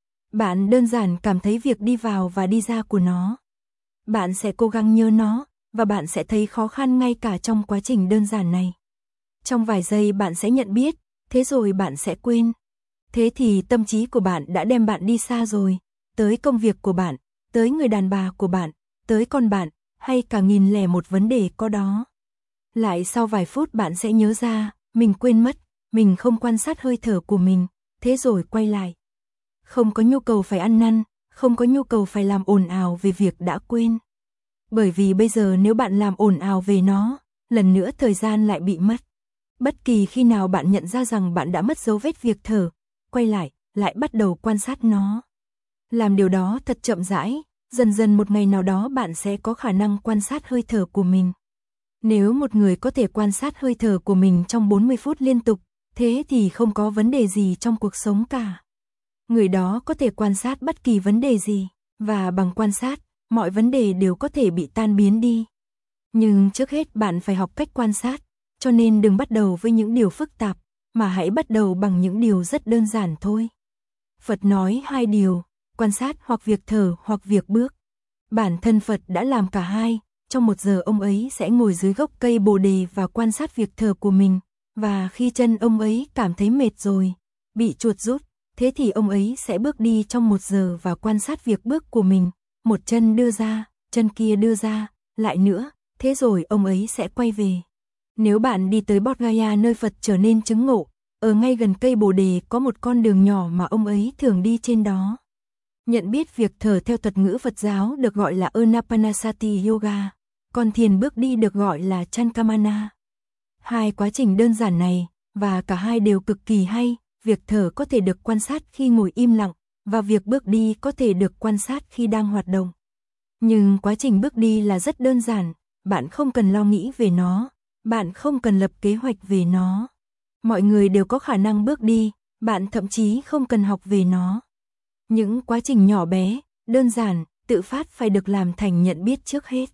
Bạn đơn giản cảm thấy việc đi vào và đi ra của nó. Bạn sẽ cố gắng nhớ nó, và bạn sẽ thấy khó khăn ngay cả trong quá trình đơn giản này. Trong vài giây bạn sẽ nhận biết, thế rồi bạn sẽ quên. Thế thì tâm trí của bạn đã đem bạn đi xa rồi, tới công việc của bạn, tới người đàn bà của bạn, tới con bạn, hay cả nghìn lẻ một vấn đề có đó. Lại sau vài phút bạn sẽ nhớ ra, mình quên mất, mình không quan sát hơi thở của mình, thế rồi quay lại. Không có nhu cầu phải ăn năn, không có nhu cầu phải làm ồn ào về việc đã quên. Bởi vì bây giờ nếu bạn làm ồn ào về nó, lần nữa thời gian lại bị mất. Bất kỳ khi nào bạn nhận ra rằng bạn đã mất dấu vết việc thở, quay lại, lại bắt đầu quan sát nó. Làm điều đó thật chậm rãi, dần dần một ngày nào đó bạn sẽ có khả năng quan sát hơi thở của mình. Nếu một người có thể quan sát hơi thở của mình trong bốn mươi phút liên tục, thế thì không có vấn đề gì trong cuộc sống cả. Người đó có thể quan sát bất kỳ vấn đề gì, và bằng quan sát, mọi vấn đề đều có thể bị tan biến đi. Nhưng trước hết bạn phải học cách quan sát, cho nên đừng bắt đầu với những điều phức tạp, mà hãy bắt đầu bằng những điều rất đơn giản thôi. Phật nói hai điều, quan sát hoặc việc thở hoặc việc bước. Bản thân Phật đã làm cả hai, trong một giờ ông ấy sẽ ngồi dưới gốc cây Bồ Đề và quan sát việc thở của mình, và khi chân ông ấy cảm thấy mệt rồi, bị chuột rút, thế thì ông ấy sẽ bước đi trong một giờ và quan sát việc bước của mình, một chân đưa ra, chân kia đưa ra, lại nữa, thế rồi ông ấy sẽ quay về. Nếu bạn đi tới Bodh Gaya nơi Phật trở nên chứng ngộ, ở ngay gần cây Bồ Đề có một con đường nhỏ mà ông ấy thường đi trên đó. Nhận biết việc thở theo thuật ngữ Phật giáo được gọi là Anapanasati Yoga, còn thiền bước đi được gọi là Chankamana. Hai quá trình đơn giản này, và cả hai đều cực kỳ hay, việc thở có thể được quan sát khi ngồi im lặng, và việc bước đi có thể được quan sát khi đang hoạt động. Nhưng quá trình bước đi là rất đơn giản, bạn không cần lo nghĩ về nó, bạn không cần lập kế hoạch về nó. Mọi người đều có khả năng bước đi, bạn thậm chí không cần học về nó. Những quá trình nhỏ bé, đơn giản, tự phát phải được làm thành nhận biết trước hết.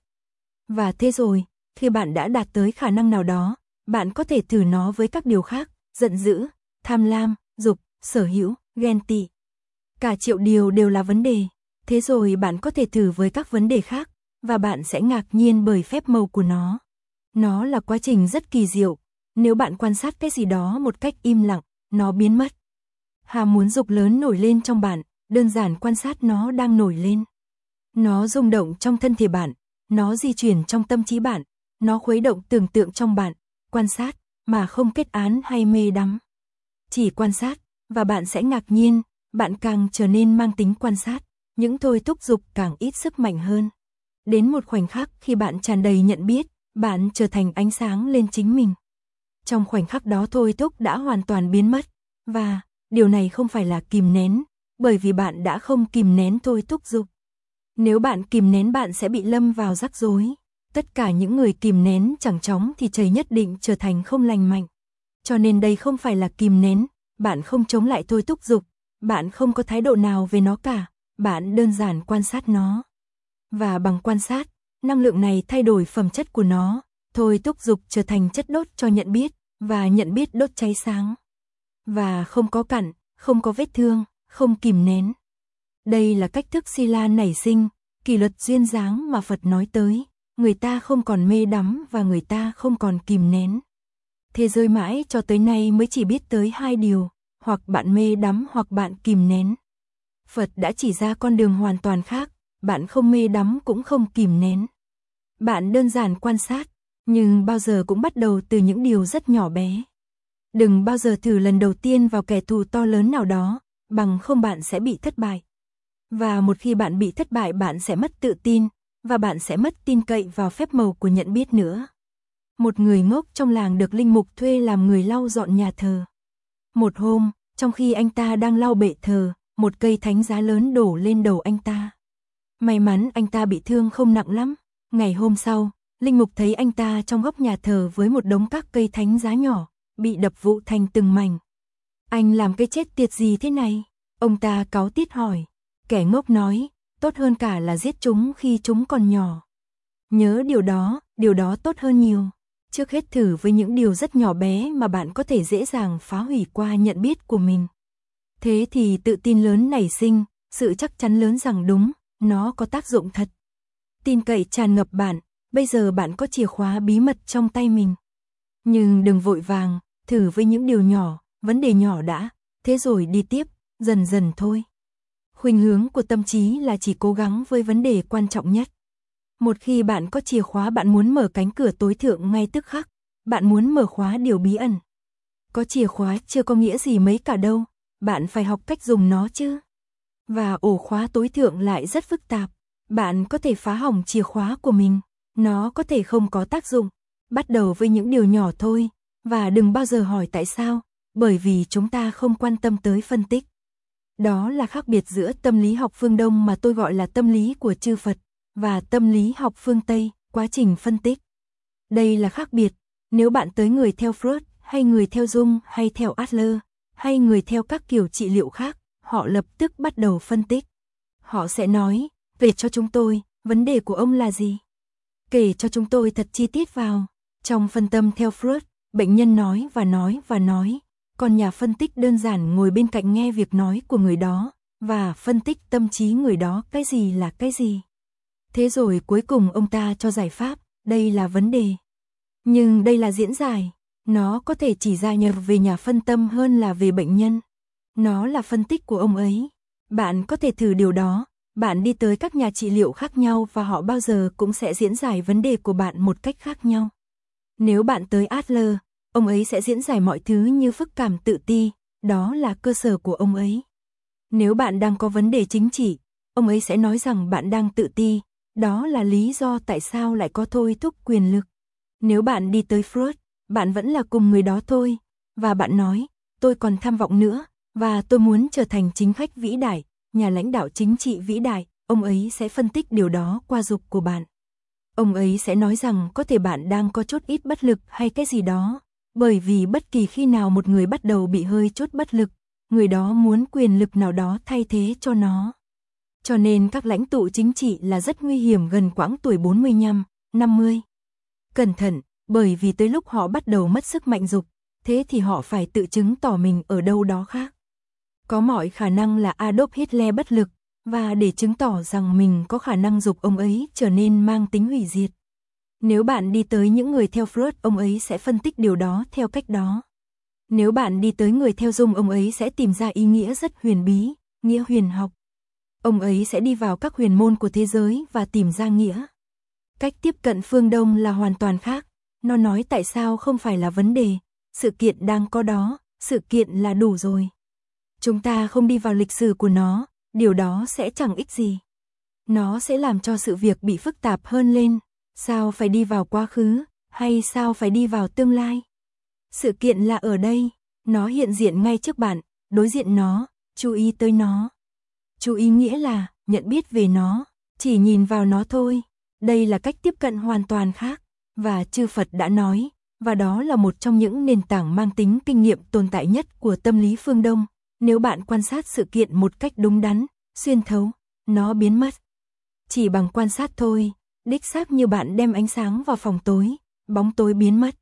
Và thế rồi, khi bạn đã đạt tới khả năng nào đó, bạn có thể thử nó với các điều khác, giận dữ, tham lam, dục, sở hữu, ghen tị. Cả triệu điều đều là vấn đề. Thế rồi bạn có thể thử với các vấn đề khác, và bạn sẽ ngạc nhiên bởi phép màu của nó. Nó là quá trình rất kỳ diệu, Nếu bạn quan sát cái gì đó một cách im lặng, nó biến mất. Ham muốn dục lớn nổi lên trong bạn, đơn giản quan sát nó đang nổi lên. Nó rung động trong thân thể bạn, nó di chuyển trong tâm trí bạn, nó khuấy động tưởng tượng trong bạn, quan sát, mà không kết án hay mê đắm. Chỉ quan sát, và bạn sẽ ngạc nhiên, bạn càng trở nên mang tính quan sát, những thôi thúc dục càng ít sức mạnh hơn. Đến một khoảnh khắc khi bạn tràn đầy nhận biết, bạn trở thành ánh sáng lên chính mình. Trong khoảnh khắc đó thôi thúc đã hoàn toàn biến mất, và điều này không phải là kìm nén, bởi vì bạn đã không kìm nén thôi thúc dục. Nếu bạn kìm nén bạn sẽ bị lâm vào rắc rối. Tất cả những người kìm nén chẳng chóng thì chảy nhất định trở thành không lành mạnh. Cho nên đây không phải là kìm nén, bạn không chống lại thôi thúc dục, bạn không có thái độ nào về nó cả, bạn đơn giản quan sát nó. Và bằng quan sát, năng lượng này thay đổi phẩm chất của nó, thôi thúc dục trở thành chất đốt cho nhận biết, và nhận biết đốt cháy sáng. Và không có cặn, không có vết thương, không kìm nén. Đây là cách thức Sila nảy sinh, kỷ luật duyên dáng mà Phật nói tới, người ta không còn mê đắm và người ta không còn kìm nén. Thế giới mãi cho tới nay mới chỉ biết tới hai điều, hoặc bạn mê đắm hoặc bạn kìm nén. Phật đã chỉ ra con đường hoàn toàn khác, bạn không mê đắm cũng không kìm nén. Bạn đơn giản quan sát, nhưng bao giờ cũng bắt đầu từ những điều rất nhỏ bé. Đừng bao giờ thử lần đầu tiên vào kẻ thù to lớn nào đó, bằng không bạn sẽ bị thất bại. Và một khi bạn bị thất bại bạn sẽ mất tự tin, và bạn sẽ mất tin cậy vào phép màu của nhận biết nữa. Một người ngốc trong làng được linh mục thuê làm người lau dọn nhà thờ. Một hôm, trong khi anh ta đang lau bệ thờ, một cây thánh giá lớn đổ lên đầu anh ta. May mắn anh ta bị thương không nặng lắm. Ngày hôm sau, linh mục thấy anh ta trong góc nhà thờ với một đống các cây thánh giá nhỏ, bị đập vụn thành từng mảnh. Anh làm cái chết tiệt gì thế này? Ông ta cáu tít hỏi. Kẻ ngốc nói, tốt hơn cả là giết chúng khi chúng còn nhỏ. Nhớ điều đó, điều đó tốt hơn nhiều. Trước hết thử với những điều rất nhỏ bé mà bạn có thể dễ dàng phá hủy qua nhận biết của mình. Thế thì tự tin lớn nảy sinh, sự chắc chắn lớn rằng đúng, nó có tác dụng thật. Tin cậy tràn ngập bạn, bây giờ bạn có chìa khóa bí mật trong tay mình. Nhưng đừng vội vàng, thử với những điều nhỏ, vấn đề nhỏ đã, thế rồi đi tiếp, dần dần thôi. Khuynh hướng của tâm trí là chỉ cố gắng với vấn đề quan trọng nhất. Một khi bạn có chìa khóa bạn muốn mở cánh cửa tối thượng ngay tức khắc, bạn muốn mở khóa điều bí ẩn. Có chìa khóa chưa có nghĩa gì mấy cả đâu, bạn phải học cách dùng nó chứ. Và ổ khóa tối thượng lại rất phức tạp, bạn có thể phá hỏng chìa khóa của mình, nó có thể không có tác dụng. Bắt đầu với những điều nhỏ thôi, và đừng bao giờ hỏi tại sao, bởi vì chúng ta không quan tâm tới phân tích. Đó là khác biệt giữa tâm lý học phương Đông mà tôi gọi là tâm lý của chư Phật, và tâm lý học phương Tây, quá trình phân tích. Đây là khác biệt, nếu bạn tới người theo Freud, hay người theo Jung, hay theo Adler, hay người theo các kiểu trị liệu khác, họ lập tức bắt đầu phân tích. Họ sẽ nói, về cho chúng tôi, vấn đề của ông là gì? Kể cho chúng tôi thật chi tiết vào. Trong phân tâm theo Freud, bệnh nhân nói và nói và nói, còn nhà phân tích đơn giản ngồi bên cạnh nghe việc nói của người đó, và phân tích tâm trí người đó cái gì là cái gì. Thế rồi cuối cùng ông ta cho giải pháp, đây là vấn đề. Nhưng đây là diễn giải, nó có thể chỉ ra nhờ về nhà phân tâm hơn là về bệnh nhân. Nó là phân tích của ông ấy. Bạn có thể thử điều đó, bạn đi tới các nhà trị liệu khác nhau và họ bao giờ cũng sẽ diễn giải vấn đề của bạn một cách khác nhau. Nếu bạn tới Adler, ông ấy sẽ diễn giải mọi thứ như phức cảm tự ti, đó là cơ sở của ông ấy. Nếu bạn đang có vấn đề chính trị, ông ấy sẽ nói rằng bạn đang tự ti, đó là lý do tại sao lại có thôi thúc quyền lực. Nếu bạn đi tới Freud, bạn vẫn là cùng người đó thôi, và bạn nói, tôi còn tham vọng nữa, và tôi muốn trở thành chính khách vĩ đại, nhà lãnh đạo chính trị vĩ đại, ông ấy sẽ phân tích điều đó qua dục của bạn. Ông ấy sẽ nói rằng có thể bạn đang có chút ít bất lực hay cái gì đó, bởi vì bất kỳ khi nào một người bắt đầu bị hơi chút bất lực, người đó muốn quyền lực nào đó thay thế cho nó. Cho nên các lãnh tụ chính trị là rất nguy hiểm gần quãng tuổi bốn mươi lăm, năm mươi. Cẩn thận, bởi vì tới lúc họ bắt đầu mất sức mạnh dục, thế thì họ phải tự chứng tỏ mình ở đâu đó khác. Có mọi khả năng là Adolf Hitler bất lực, và để chứng tỏ rằng mình có khả năng dục ông ấy trở nên mang tính hủy diệt. Nếu bạn đi tới những người theo Freud, ông ấy sẽ phân tích điều đó theo cách đó. Nếu bạn đi tới người theo Jung, ông ấy sẽ tìm ra ý nghĩa rất huyền bí, nghĩa huyền học. Ông ấy sẽ đi vào các huyền môn của thế giới và tìm ra nghĩa. Cách tiếp cận phương Đông là hoàn toàn khác. Nó nói tại sao không phải là vấn đề, sự kiện đang có đó, sự kiện là đủ rồi. Chúng ta không đi vào lịch sử của nó, điều đó sẽ chẳng ích gì. Nó sẽ làm cho sự việc bị phức tạp hơn lên. Sao phải đi vào quá khứ, hay sao phải đi vào tương lai? Sự kiện là ở đây, nó hiện diện ngay trước bạn, đối diện nó, chú ý tới nó. Chú ý nghĩa là nhận biết về nó, chỉ nhìn vào nó thôi. Đây là cách tiếp cận hoàn toàn khác, và chư Phật đã nói, và đó là một trong những nền tảng mang tính kinh nghiệm tồn tại nhất của tâm lý phương Đông. Nếu bạn quan sát sự kiện một cách đúng đắn, xuyên thấu, nó biến mất. Chỉ bằng quan sát thôi, đích xác như bạn đem ánh sáng vào phòng tối, bóng tối biến mất.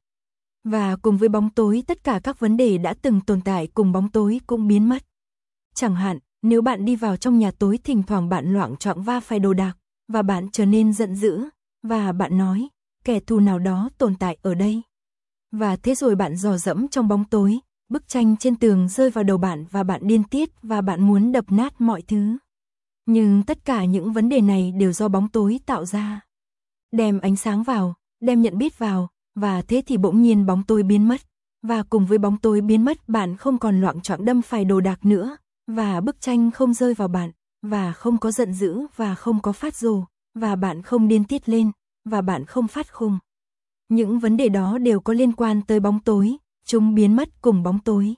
Và cùng với bóng tối tất cả các vấn đề đã từng tồn tại cùng bóng tối cũng biến mất. Chẳng hạn, nếu bạn đi vào trong nhà tối, thỉnh thoảng bạn loạng choạng va phải đồ đạc, và bạn trở nên giận dữ, và bạn nói, kẻ thù nào đó tồn tại ở đây. Và thế rồi bạn dò dẫm trong bóng tối, bức tranh trên tường rơi vào đầu bạn và bạn điên tiết và bạn muốn đập nát mọi thứ. Nhưng tất cả những vấn đề này đều do bóng tối tạo ra. Đem ánh sáng vào, đem nhận biết vào, và thế thì bỗng nhiên bóng tối biến mất. Và cùng với bóng tối biến mất, bạn không còn loạng choạng đâm phải đồ đạc nữa, và bức tranh không rơi vào bạn, và không có giận dữ, và không có phát rồ, và bạn không điên tiết lên, và bạn không phát khùng. Những vấn đề đó đều có liên quan tới bóng tối, chúng biến mất cùng bóng tối.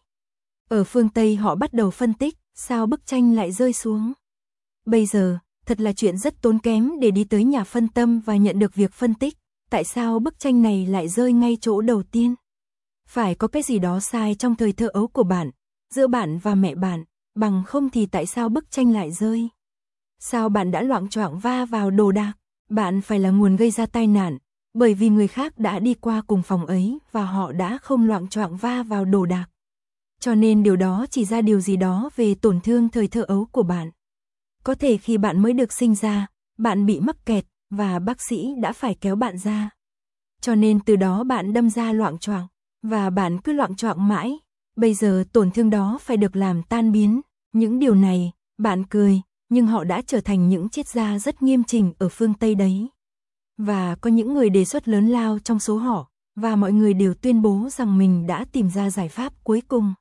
Ở phương Tây họ bắt đầu phân tích, sao bức tranh lại rơi xuống. Bây giờ, thật là chuyện rất tốn kém để đi tới nhà phân tâm và nhận được việc phân tích, tại sao bức tranh này lại rơi ngay chỗ đầu tiên. Phải có cái gì đó sai trong thời thơ ấu của bạn, giữa bạn và mẹ bạn, bằng không thì tại sao bức tranh lại rơi. Sao bạn đã loạng choạng va vào đồ đạc, bạn phải là nguồn gây ra tai nạn, bởi vì người khác đã đi qua cùng phòng ấy và họ đã không loạng choạng va vào đồ đạc. Cho nên điều đó chỉ ra điều gì đó về tổn thương thời thơ ấu của bạn. Có thể khi bạn mới được sinh ra, bạn bị mắc kẹt và bác sĩ đã phải kéo bạn ra. Cho nên từ đó bạn đâm ra loạng choạng và bạn cứ loạng choạng mãi. Bây giờ tổn thương đó phải được làm tan biến. Những điều này, bạn cười, nhưng họ đã trở thành những triết gia rất nghiêm chỉnh ở phương Tây đấy. Và có những người đề xuất lớn lao trong số họ, và mọi người đều tuyên bố rằng mình đã tìm ra giải pháp cuối cùng.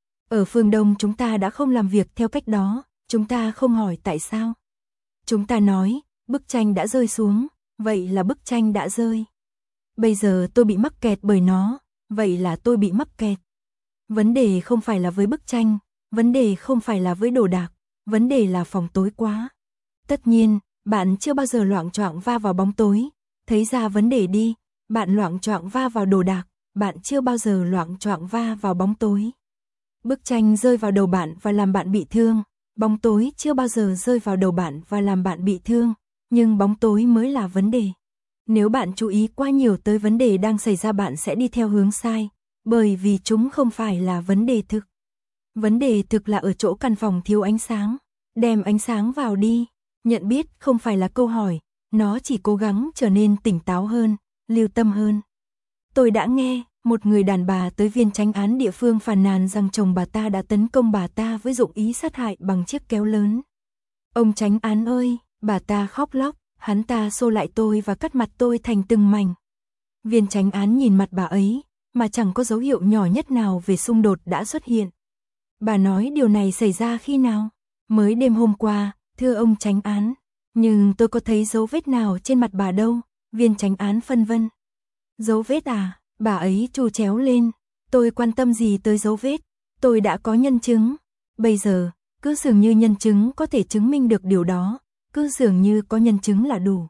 Ở phương Đông chúng ta đã không làm việc theo cách đó, chúng ta không hỏi tại sao. Chúng ta nói, bức tranh đã rơi xuống, vậy là bức tranh đã rơi. Bây giờ tôi bị mắc kẹt bởi nó, vậy là tôi bị mắc kẹt. Vấn đề không phải là với bức tranh, vấn đề không phải là với đồ đạc, vấn đề là phòng tối quá. Tất nhiên, bạn chưa bao giờ loạng choạng va vào bóng tối, thấy ra vấn đề đi, bạn loạng choạng va vào đồ đạc, bạn chưa bao giờ loạng choạng va vào bóng tối. Bức tranh rơi vào đầu bạn và làm bạn bị thương, bóng tối chưa bao giờ rơi vào đầu bạn và làm bạn bị thương, nhưng bóng tối mới là vấn đề. Nếu bạn chú ý quá nhiều tới vấn đề đang xảy ra, bạn sẽ đi theo hướng sai, bởi vì chúng không phải là vấn đề thực. Vấn đề thực là ở chỗ căn phòng thiếu ánh sáng, đem ánh sáng vào đi. Nhận biết không phải là câu hỏi, nó chỉ cố gắng trở nên tỉnh táo hơn, lưu tâm hơn. Tôi đã nghe một người đàn bà tới viên chánh án địa phương phàn nàn rằng chồng bà ta đã tấn công bà ta với dụng ý sát hại bằng chiếc kéo lớn. Ông chánh án ơi, bà ta khóc lóc, hắn ta xô lại tôi và cắt mặt tôi thành từng mảnh. Viên chánh án nhìn mặt bà ấy, mà chẳng có dấu hiệu nhỏ nhất nào về xung đột đã xuất hiện. Bà nói điều này xảy ra khi nào? Mới đêm hôm qua, thưa ông chánh án. Nhưng tôi có thấy dấu vết nào trên mặt bà đâu, viên chánh án phân vân. Dấu vết à? Bà ấy trù chéo lên. Tôi quan tâm gì tới dấu vết? Tôi đã có nhân chứng. Bây giờ, cứ dường như nhân chứng có thể chứng minh được điều đó, cứ dường như có nhân chứng là đủ.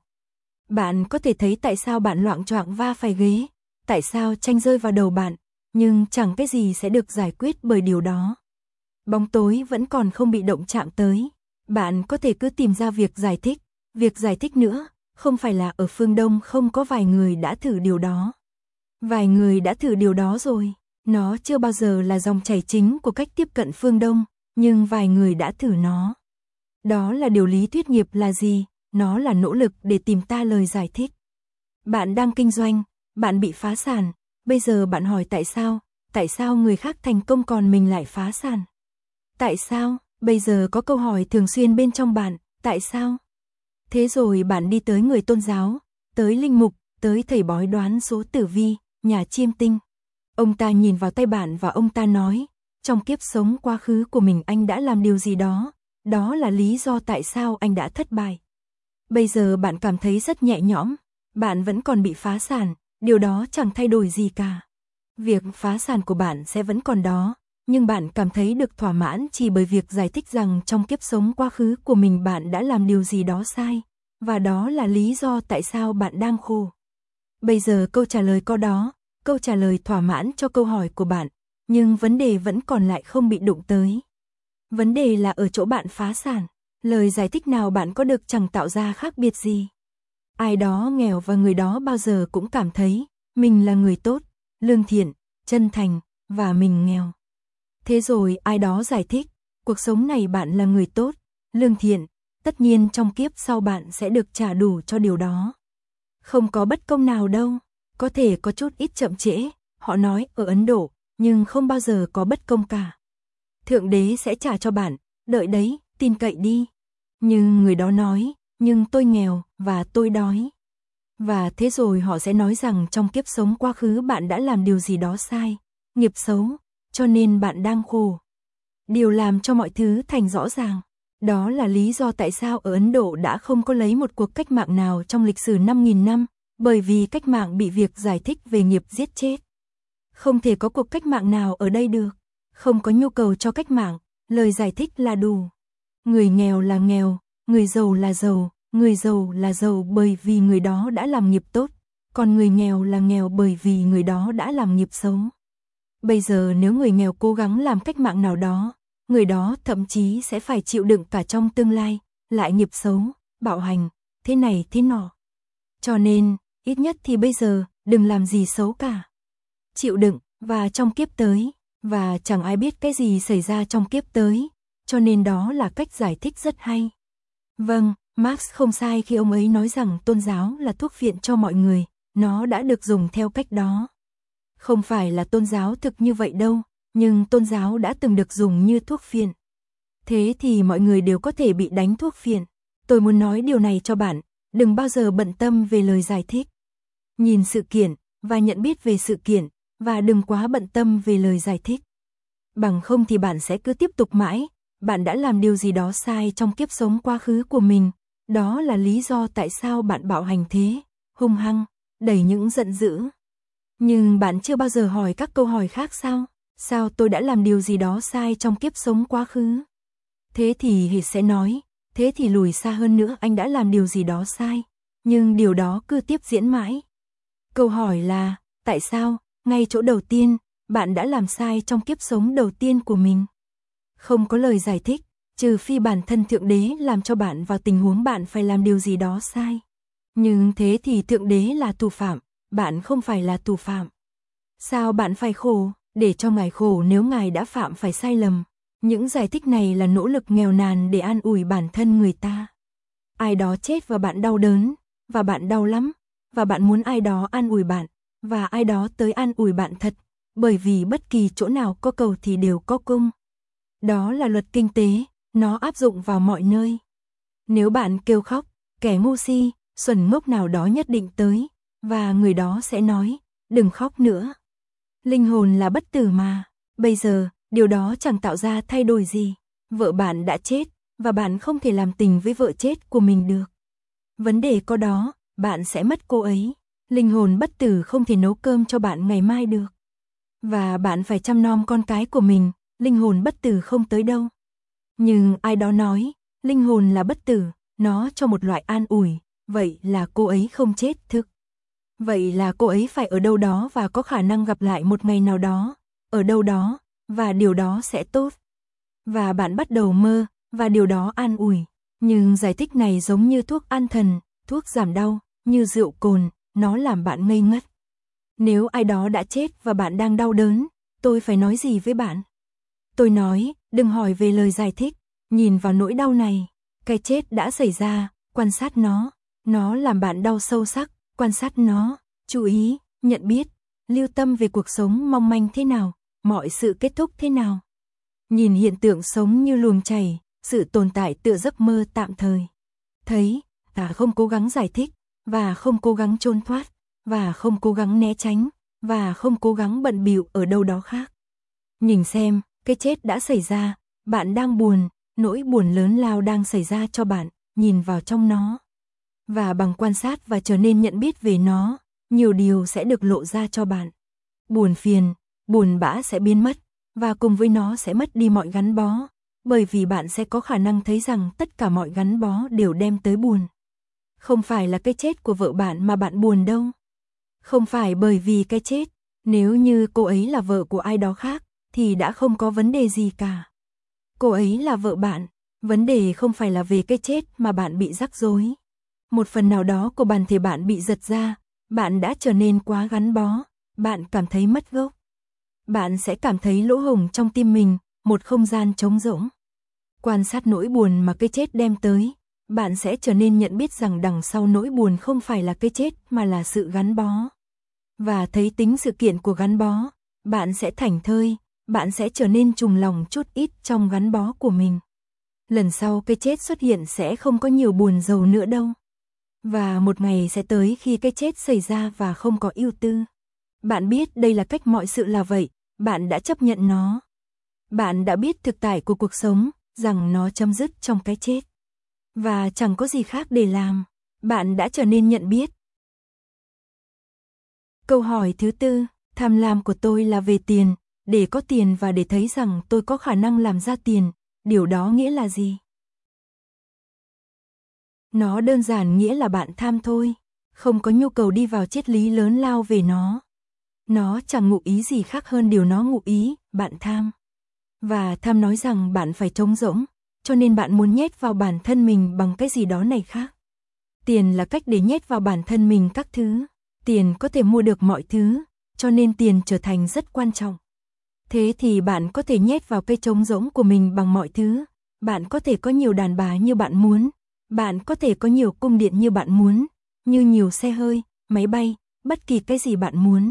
Bạn có thể thấy tại sao bạn loạng choạng va phải ghế, tại sao tranh rơi vào đầu bạn, nhưng chẳng cái gì sẽ được giải quyết bởi điều đó. Bóng tối vẫn còn không bị động chạm tới. Bạn có thể cứ tìm ra việc giải thích. Việc giải thích nữa, không phải là ở phương Đông không có vài người đã thử điều đó. Vài người đã thử điều đó rồi. Nó chưa bao giờ là dòng chảy chính của cách tiếp cận phương Đông, nhưng vài người đã thử nó. Đó là điều lý thuyết nghiệp là gì? Nó là nỗ lực để tìm ta lời giải thích. Bạn đang kinh doanh, bạn bị phá sản, bây giờ bạn hỏi tại sao, tại sao người khác thành công còn mình lại phá sản? Tại sao? Bây giờ có câu hỏi thường xuyên bên trong bạn, tại sao? Thế rồi bạn đi tới người tôn giáo, tới linh mục, tới thầy bói đoán số tử vi, nhà chiêm tinh. Ông ta nhìn vào tay bạn và ông ta nói, trong kiếp sống quá khứ của mình anh đã làm điều gì đó, đó là lý do tại sao anh đã thất bại. Bây giờ bạn cảm thấy rất nhẹ nhõm, bạn vẫn còn bị phá sản, điều đó chẳng thay đổi gì cả. Việc phá sản của bạn sẽ vẫn còn đó, nhưng bạn cảm thấy được thỏa mãn chỉ bởi việc giải thích rằng trong kiếp sống quá khứ của mình bạn đã làm điều gì đó sai, và đó là lý do tại sao bạn đang khổ. Bây giờ câu trả lời có đó, câu trả lời thỏa mãn cho câu hỏi của bạn, nhưng vấn đề vẫn còn lại không bị đụng tới. Vấn đề là ở chỗ bạn phá sản, lời giải thích nào bạn có được chẳng tạo ra khác biệt gì. Ai đó nghèo và người đó bao giờ cũng cảm thấy mình là người tốt, lương thiện, chân thành, và mình nghèo. Thế rồi ai đó giải thích, cuộc sống này bạn là người tốt, lương thiện, tất nhiên trong kiếp sau bạn sẽ được trả đủ cho điều đó. Không có bất công nào đâu, có thể có chút ít chậm trễ, họ nói ở Ấn Độ, nhưng không bao giờ có bất công cả. Thượng đế sẽ trả cho bạn, đợi đấy, tin cậy đi. Nhưng người đó nói, nhưng tôi nghèo, và tôi đói. Và thế rồi họ sẽ nói rằng trong kiếp sống quá khứ bạn đã làm điều gì đó sai, nghiệp xấu, cho nên bạn đang khổ. Điều làm cho mọi thứ thành rõ ràng. Đó là lý do tại sao ở Ấn Độ đã không có lấy một cuộc cách mạng nào trong lịch sử năm nghìn năm, bởi vì cách mạng bị việc giải thích về nghiệp giết chết. Không thể có cuộc cách mạng nào ở đây được, không có nhu cầu cho cách mạng, lời giải thích là đủ. Người nghèo là nghèo, người giàu là giàu, người giàu là giàu bởi vì người đó đã làm nghiệp tốt, còn người nghèo là nghèo bởi vì người đó đã làm nghiệp xấu. Bây giờ nếu người nghèo cố gắng làm cách mạng nào đó, người đó thậm chí sẽ phải chịu đựng cả trong tương lai, lại nghiệp xấu, bạo hành, thế này thế nọ. Cho nên, ít nhất thì bây giờ, đừng làm gì xấu cả. Chịu đựng, và trong kiếp tới, và chẳng ai biết cái gì xảy ra trong kiếp tới, cho nên đó là cách giải thích rất hay. Vâng, Marx không sai khi ông ấy nói rằng tôn giáo là thuốc phiện cho mọi người, nó đã được dùng theo cách đó. Không phải là tôn giáo thực như vậy đâu, nhưng tôn giáo đã từng được dùng như thuốc phiện. Thế thì mọi người đều có thể bị đánh thuốc phiện. Tôi muốn nói điều này cho bạn, đừng bao giờ bận tâm về lời giải thích. Nhìn sự kiện, và nhận biết về sự kiện, và đừng quá bận tâm về lời giải thích. Bằng không thì bạn sẽ cứ tiếp tục mãi, bạn đã làm điều gì đó sai trong kiếp sống quá khứ của mình, đó là lý do tại sao bạn bạo hành thế, hung hăng, đầy những giận dữ. Nhưng bạn chưa bao giờ hỏi các câu hỏi khác sao? Sao tôi đã làm điều gì đó sai trong kiếp sống quá khứ? Thế thì Hít sẽ nói, thế thì lùi xa hơn nữa anh đã làm điều gì đó sai, nhưng điều đó cứ tiếp diễn mãi. Câu hỏi là, tại sao, ngay chỗ đầu tiên, bạn đã làm sai trong kiếp sống đầu tiên của mình? Không có lời giải thích, trừ phi bản thân Thượng Đế làm cho bạn vào tình huống bạn phải làm điều gì đó sai. Nhưng thế thì Thượng Đế là tù phạm, bạn không phải là tù phạm. Sao bạn phải khổ, để cho Ngài khổ nếu Ngài đã phạm phải sai lầm? Những giải thích này là nỗ lực nghèo nàn để an ủi bản thân người ta. Ai đó chết và bạn đau đớn, và bạn đau lắm, và bạn muốn ai đó an ủi bạn, và ai đó tới an ủi bạn thật, bởi vì bất kỳ chỗ nào có cầu thì đều có cung. Đó là luật kinh tế, nó áp dụng vào mọi nơi. Nếu bạn kêu khóc, kẻ ngu si, xuẩn ngốc nào đó nhất định tới, và người đó sẽ nói, đừng khóc nữa. Linh hồn là bất tử mà, bây giờ, điều đó chẳng tạo ra thay đổi gì. Vợ bạn đã chết, và bạn không thể làm tình với vợ chết của mình được. Vấn đề có đó, bạn sẽ mất cô ấy. Linh hồn bất tử không thể nấu cơm cho bạn ngày mai được. Và bạn phải chăm nom con cái của mình, linh hồn bất tử không tới đâu. Nhưng ai đó nói, linh hồn là bất tử, nó cho một loại an ủi, vậy là cô ấy không chết thực. Vậy là cô ấy phải ở đâu đó và có khả năng gặp lại một ngày nào đó, ở đâu đó, và điều đó sẽ tốt. Và bạn bắt đầu mơ, và điều đó an ủi. Nhưng giải thích này giống như thuốc an thần, thuốc giảm đau, như rượu cồn, nó làm bạn ngây ngất. Nếu ai đó đã chết và bạn đang đau đớn, tôi phải nói gì với bạn? Tôi nói, đừng hỏi về lời giải thích, nhìn vào nỗi đau này. Cái chết đã xảy ra, quan sát nó, nó làm bạn đau sâu sắc, quan sát nó, chú ý, nhận biết, lưu tâm về cuộc sống mong manh thế nào, mọi sự kết thúc thế nào. Nhìn hiện tượng sống như luồng chảy, sự tồn tại tựa giấc mơ tạm thời. Thấy, ta không cố gắng giải thích, và không cố gắng trốn thoát, và không cố gắng né tránh, và không cố gắng bận bịu ở đâu đó khác. Nhìn xem, cái chết đã xảy ra, bạn đang buồn, nỗi buồn lớn lao đang xảy ra cho bạn, nhìn vào trong nó. Và bằng quan sát và trở nên nhận biết về nó, nhiều điều sẽ được lộ ra cho bạn. Buồn phiền, buồn bã sẽ biến mất, và cùng với nó sẽ mất đi mọi gắn bó, bởi vì bạn sẽ có khả năng thấy rằng tất cả mọi gắn bó đều đem tới buồn. Không phải là cái chết của vợ bạn mà bạn buồn đâu. Không phải bởi vì cái chết, nếu như cô ấy là vợ của ai đó khác, thì đã không có vấn đề gì cả. Cô ấy là vợ bạn, vấn đề không phải là về cái chết mà bạn bị rắc rối. Một phần nào đó của bản thể bạn bị giật ra, bạn đã trở nên quá gắn bó, bạn cảm thấy mất gốc. Bạn sẽ cảm thấy lỗ hổng trong tim mình, một không gian trống rỗng. Quan sát nỗi buồn mà cái chết đem tới, bạn sẽ trở nên nhận biết rằng đằng sau nỗi buồn không phải là cái chết mà là sự gắn bó. Và thấy tính sự kiện của gắn bó, bạn sẽ thảnh thơi, bạn sẽ trở nên trùng lòng chút ít trong gắn bó của mình. Lần sau cái chết xuất hiện sẽ không có nhiều buồn rầu nữa đâu. Và một ngày sẽ tới khi cái chết xảy ra và không có ưu tư. Bạn biết đây là cách mọi sự là vậy, bạn đã chấp nhận nó. Bạn đã biết thực tại của cuộc sống, rằng nó chấm dứt trong cái chết. Và chẳng có gì khác để làm, bạn đã trở nên nhận biết. Câu hỏi thứ tư, tham lam của tôi là về tiền, để có tiền và để thấy rằng tôi có khả năng làm ra tiền, điều đó nghĩa là gì? Nó đơn giản nghĩa là bạn tham thôi, không có nhu cầu đi vào triết lý lớn lao về nó. Nó chẳng ngụ ý gì khác hơn điều nó ngụ ý, bạn tham. Và tham nói rằng bạn phải trống rỗng, cho nên bạn muốn nhét vào bản thân mình bằng cái gì đó này khác. Tiền là cách để nhét vào bản thân mình các thứ. Tiền có thể mua được mọi thứ, cho nên tiền trở thành rất quan trọng. Thế thì bạn có thể nhét vào cây trống rỗng của mình bằng mọi thứ. Bạn có thể có nhiều đàn bà như bạn muốn. Bạn có thể có nhiều cung điện như bạn muốn, như nhiều xe hơi, máy bay, bất kỳ cái gì bạn muốn.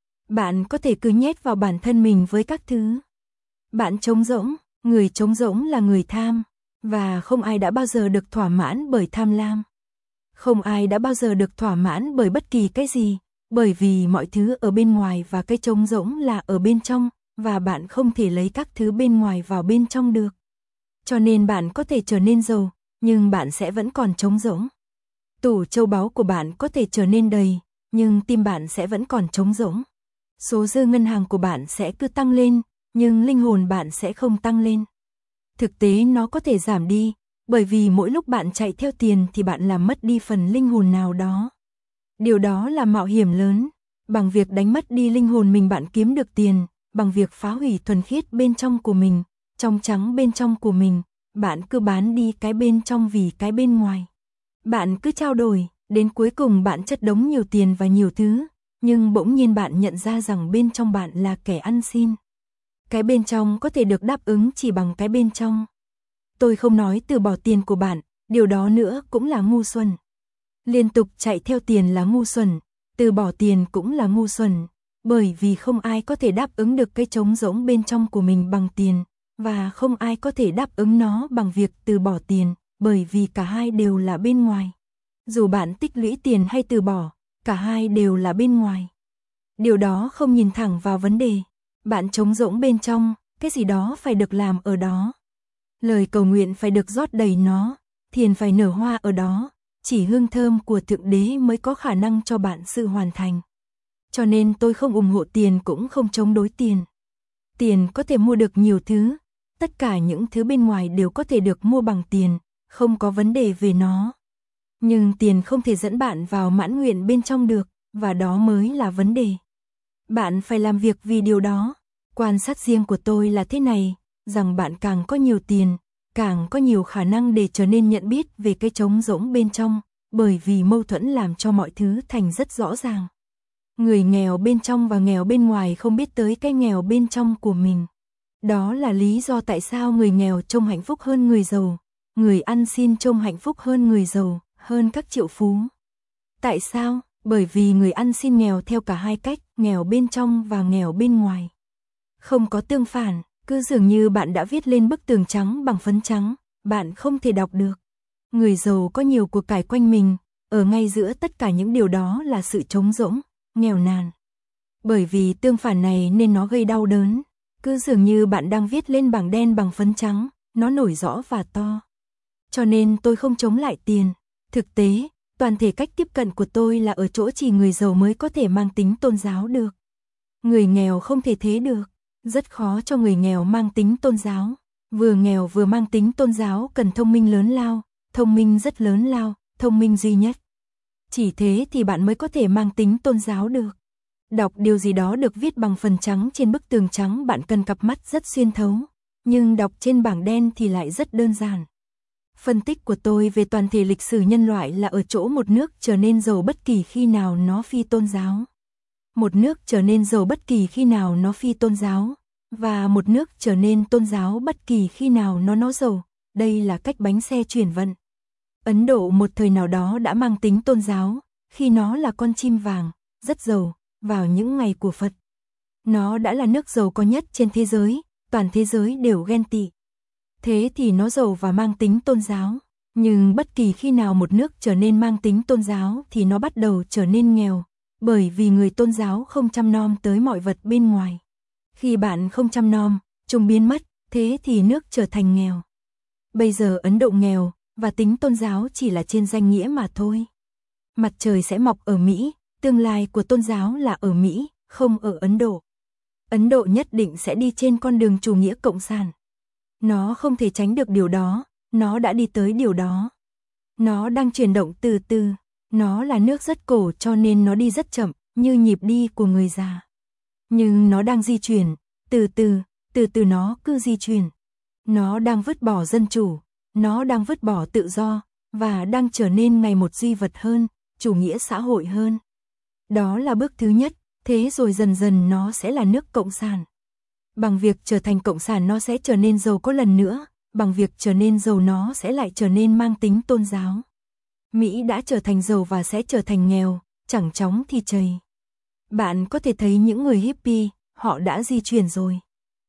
Bạn có thể cứ nhét vào bản thân mình với các thứ. Bạn trống rỗng, người trống rỗng là người tham, và không ai đã bao giờ được thỏa mãn bởi tham lam. Không ai đã bao giờ được thỏa mãn bởi bất kỳ cái gì, bởi vì mọi thứ ở bên ngoài và cái trống rỗng là ở bên trong, và bạn không thể lấy các thứ bên ngoài vào bên trong được. Cho nên bạn có thể trở nên giàu, nhưng bạn sẽ vẫn còn trống rỗng. Tủ châu báu của bạn có thể trở nên đầy, nhưng tim bạn sẽ vẫn còn trống rỗng. Số dư ngân hàng của bạn sẽ cứ tăng lên, nhưng linh hồn bạn sẽ không tăng lên. Thực tế nó có thể giảm đi, bởi vì mỗi lúc bạn chạy theo tiền thì bạn làm mất đi phần linh hồn nào đó. Điều đó là mạo hiểm lớn. Bằng việc đánh mất đi linh hồn mình bạn kiếm được tiền, bằng việc phá hủy thuần khiết bên trong của mình, trong trắng bên trong của mình, bạn cứ bán đi cái bên trong vì cái bên ngoài. Bạn cứ trao đổi, đến cuối cùng bạn chất đống nhiều tiền và nhiều thứ, nhưng bỗng nhiên bạn nhận ra rằng bên trong bạn là kẻ ăn xin. Cái bên trong có thể được đáp ứng chỉ bằng cái bên trong. Tôi không nói từ bỏ tiền của bạn, điều đó nữa cũng là ngu xuẩn. Liên tục chạy theo tiền là ngu xuẩn, từ bỏ tiền cũng là ngu xuẩn, bởi vì không ai có thể đáp ứng được cái trống rỗng bên trong của mình bằng tiền, và không ai có thể đáp ứng nó bằng việc từ bỏ tiền, bởi vì cả hai đều là bên ngoài. Dù bạn tích lũy tiền hay từ bỏ, cả hai đều là bên ngoài. Điều đó không nhìn thẳng vào vấn đề. Bạn trống rỗng bên trong, cái gì đó phải được làm ở đó. Lời cầu nguyện phải được rót đầy nó, thiền phải nở hoa ở đó, chỉ hương thơm của Thượng Đế mới có khả năng cho bạn sự hoàn thành. Cho nên tôi không ủng hộ tiền cũng không chống đối tiền. Tiền có thể mua được nhiều thứ, tất cả những thứ bên ngoài đều có thể được mua bằng tiền, không có vấn đề về nó. Nhưng tiền không thể dẫn bạn vào mãn nguyện bên trong được, và đó mới là vấn đề. Bạn phải làm việc vì điều đó. Quan sát riêng của tôi là thế này, rằng bạn càng có nhiều tiền, càng có nhiều khả năng để trở nên nhận biết về cái trống rỗng bên trong, bởi vì mâu thuẫn làm cho mọi thứ thành rất rõ ràng. Người nghèo bên trong và nghèo bên ngoài không biết tới cái nghèo bên trong của mình. Đó là lý do tại sao người nghèo trông hạnh phúc hơn người giàu, người ăn xin trông hạnh phúc hơn người giàu, hơn các triệu phú. Tại sao? Bởi vì người ăn xin nghèo theo cả hai cách, nghèo bên trong và nghèo bên ngoài. Không có tương phản, cứ dường như bạn đã viết lên bức tường trắng bằng phấn trắng, bạn không thể đọc được. Người giàu có nhiều của cải quanh mình, ở ngay giữa tất cả những điều đó là sự trống rỗng, nghèo nàn. Bởi vì tương phản này nên nó gây đau đớn, cứ dường như bạn đang viết lên bảng đen bằng phấn trắng, nó nổi rõ và to. Cho nên tôi không chống lại tiền. Thực tế, toàn thể cách tiếp cận của tôi là ở chỗ chỉ người giàu mới có thể mang tính tôn giáo được. Người nghèo không thể thế được, rất khó cho người nghèo mang tính tôn giáo. Vừa nghèo vừa mang tính tôn giáo cần thông minh lớn lao, thông minh rất lớn lao, thông minh duy nhất. Chỉ thế thì bạn mới có thể mang tính tôn giáo được. Đọc điều gì đó được viết bằng phần trắng trên bức tường trắng bạn cần cặp mắt rất xuyên thấu, nhưng đọc trên bảng đen thì lại rất đơn giản. Phân tích của tôi về toàn thể lịch sử nhân loại là ở chỗ một nước trở nên giàu bất kỳ khi nào nó phi tôn giáo. Một nước trở nên giàu bất kỳ khi nào nó phi tôn giáo, và một nước trở nên tôn giáo bất kỳ khi nào nó nó giàu. Đây là cách bánh xe chuyển vận. Ấn Độ một thời nào đó đã mang tính tôn giáo, khi nó là con chim vàng, rất giàu, vào những ngày của Phật. Nó đã là nước giàu có nhất trên thế giới, toàn thế giới đều ghen tị. Thế thì nó giàu và mang tính tôn giáo, nhưng bất kỳ khi nào một nước trở nên mang tính tôn giáo thì nó bắt đầu trở nên nghèo, bởi vì người tôn giáo không chăm nom tới mọi vật bên ngoài. Khi bạn không chăm nom, chúng biến mất, thế thì nước trở thành nghèo. Bây giờ Ấn Độ nghèo, và tính tôn giáo chỉ là trên danh nghĩa mà thôi. Mặt trời sẽ mọc ở Mỹ, tương lai của tôn giáo là ở Mỹ, không ở Ấn Độ. Ấn Độ nhất định sẽ đi trên con đường chủ nghĩa cộng sản. Nó không thể tránh được điều đó, nó đã đi tới điều đó. Nó đang chuyển động từ từ, nó là nước rất cổ cho nên nó đi rất chậm, như nhịp đi của người già. Nhưng nó đang di chuyển, từ từ, từ từ nó cứ di chuyển. Nó đang vứt bỏ dân chủ, nó đang vứt bỏ tự do, và đang trở nên ngày một duy vật hơn, chủ nghĩa xã hội hơn. Đó là bước thứ nhất, thế rồi dần dần nó sẽ là nước cộng sản. Bằng việc trở thành cộng sản nó sẽ trở nên giàu có lần nữa, bằng việc trở nên giàu nó sẽ lại trở nên mang tính tôn giáo. Mỹ đã trở thành giàu và sẽ trở thành nghèo, chẳng chóng thì chầy. Bạn có thể thấy những người hippie, họ đã di chuyển rồi.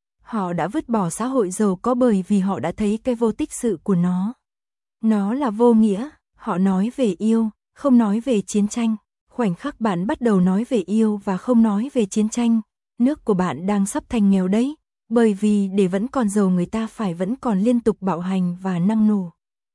Họ đã vứt bỏ xã hội giàu có bởi vì họ đã thấy cái vô tích sự của nó. Nó là vô nghĩa, họ nói về yêu, không nói về chiến tranh. Khoảnh khắc bạn bắt đầu nói về yêu và không nói về chiến tranh, nước của bạn đang sắp thành nghèo đấy, bởi vì để vẫn còn giàu người ta phải vẫn còn liên tục bạo hành và năng nổ.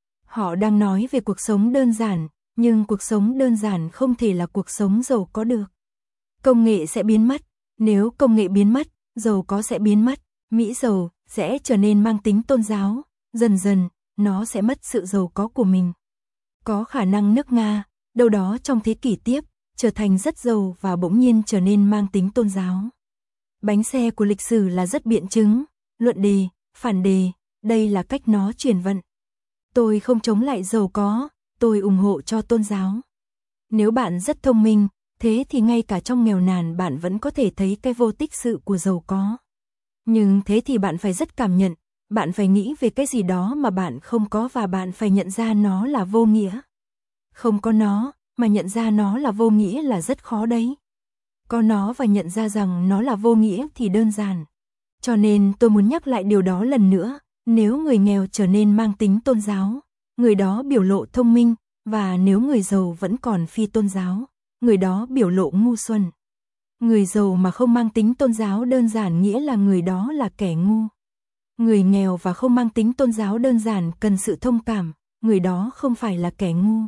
Họ đang nói về cuộc sống đơn giản, nhưng cuộc sống đơn giản không thể là cuộc sống giàu có được. Công nghệ sẽ biến mất, nếu công nghệ biến mất, giàu có sẽ biến mất, Mỹ giàu sẽ trở nên mang tính tôn giáo, dần dần, nó sẽ mất sự giàu có của mình. Có khả năng nước Nga, đâu đó trong thế kỷ tiếp, trở thành rất giàu và bỗng nhiên trở nên mang tính tôn giáo. Bánh xe của lịch sử là rất biện chứng, luận đề, phản đề, đây là cách nó chuyển vận. Tôi không chống lại giàu có, tôi ủng hộ cho tôn giáo. Nếu bạn rất thông minh, thế thì ngay cả trong nghèo nàn bạn vẫn có thể thấy cái vô tích sự của giàu có. Nhưng thế thì bạn phải rất cảm nhận, bạn phải nghĩ về cái gì đó mà bạn không có và bạn phải nhận ra nó là vô nghĩa. Không có nó, mà nhận ra nó là vô nghĩa là rất khó đấy. Có nó và nhận ra rằng nó là vô nghĩa thì đơn giản. Cho nên tôi muốn nhắc lại điều đó lần nữa, nếu người nghèo trở nên mang tính tôn giáo, người đó biểu lộ thông minh, và nếu người giàu vẫn còn phi tôn giáo, người đó biểu lộ ngu xuẩn. Người giàu mà không mang tính tôn giáo đơn giản nghĩa là người đó là kẻ ngu. Người nghèo và không mang tính tôn giáo đơn giản cần sự thông cảm, người đó không phải là kẻ ngu.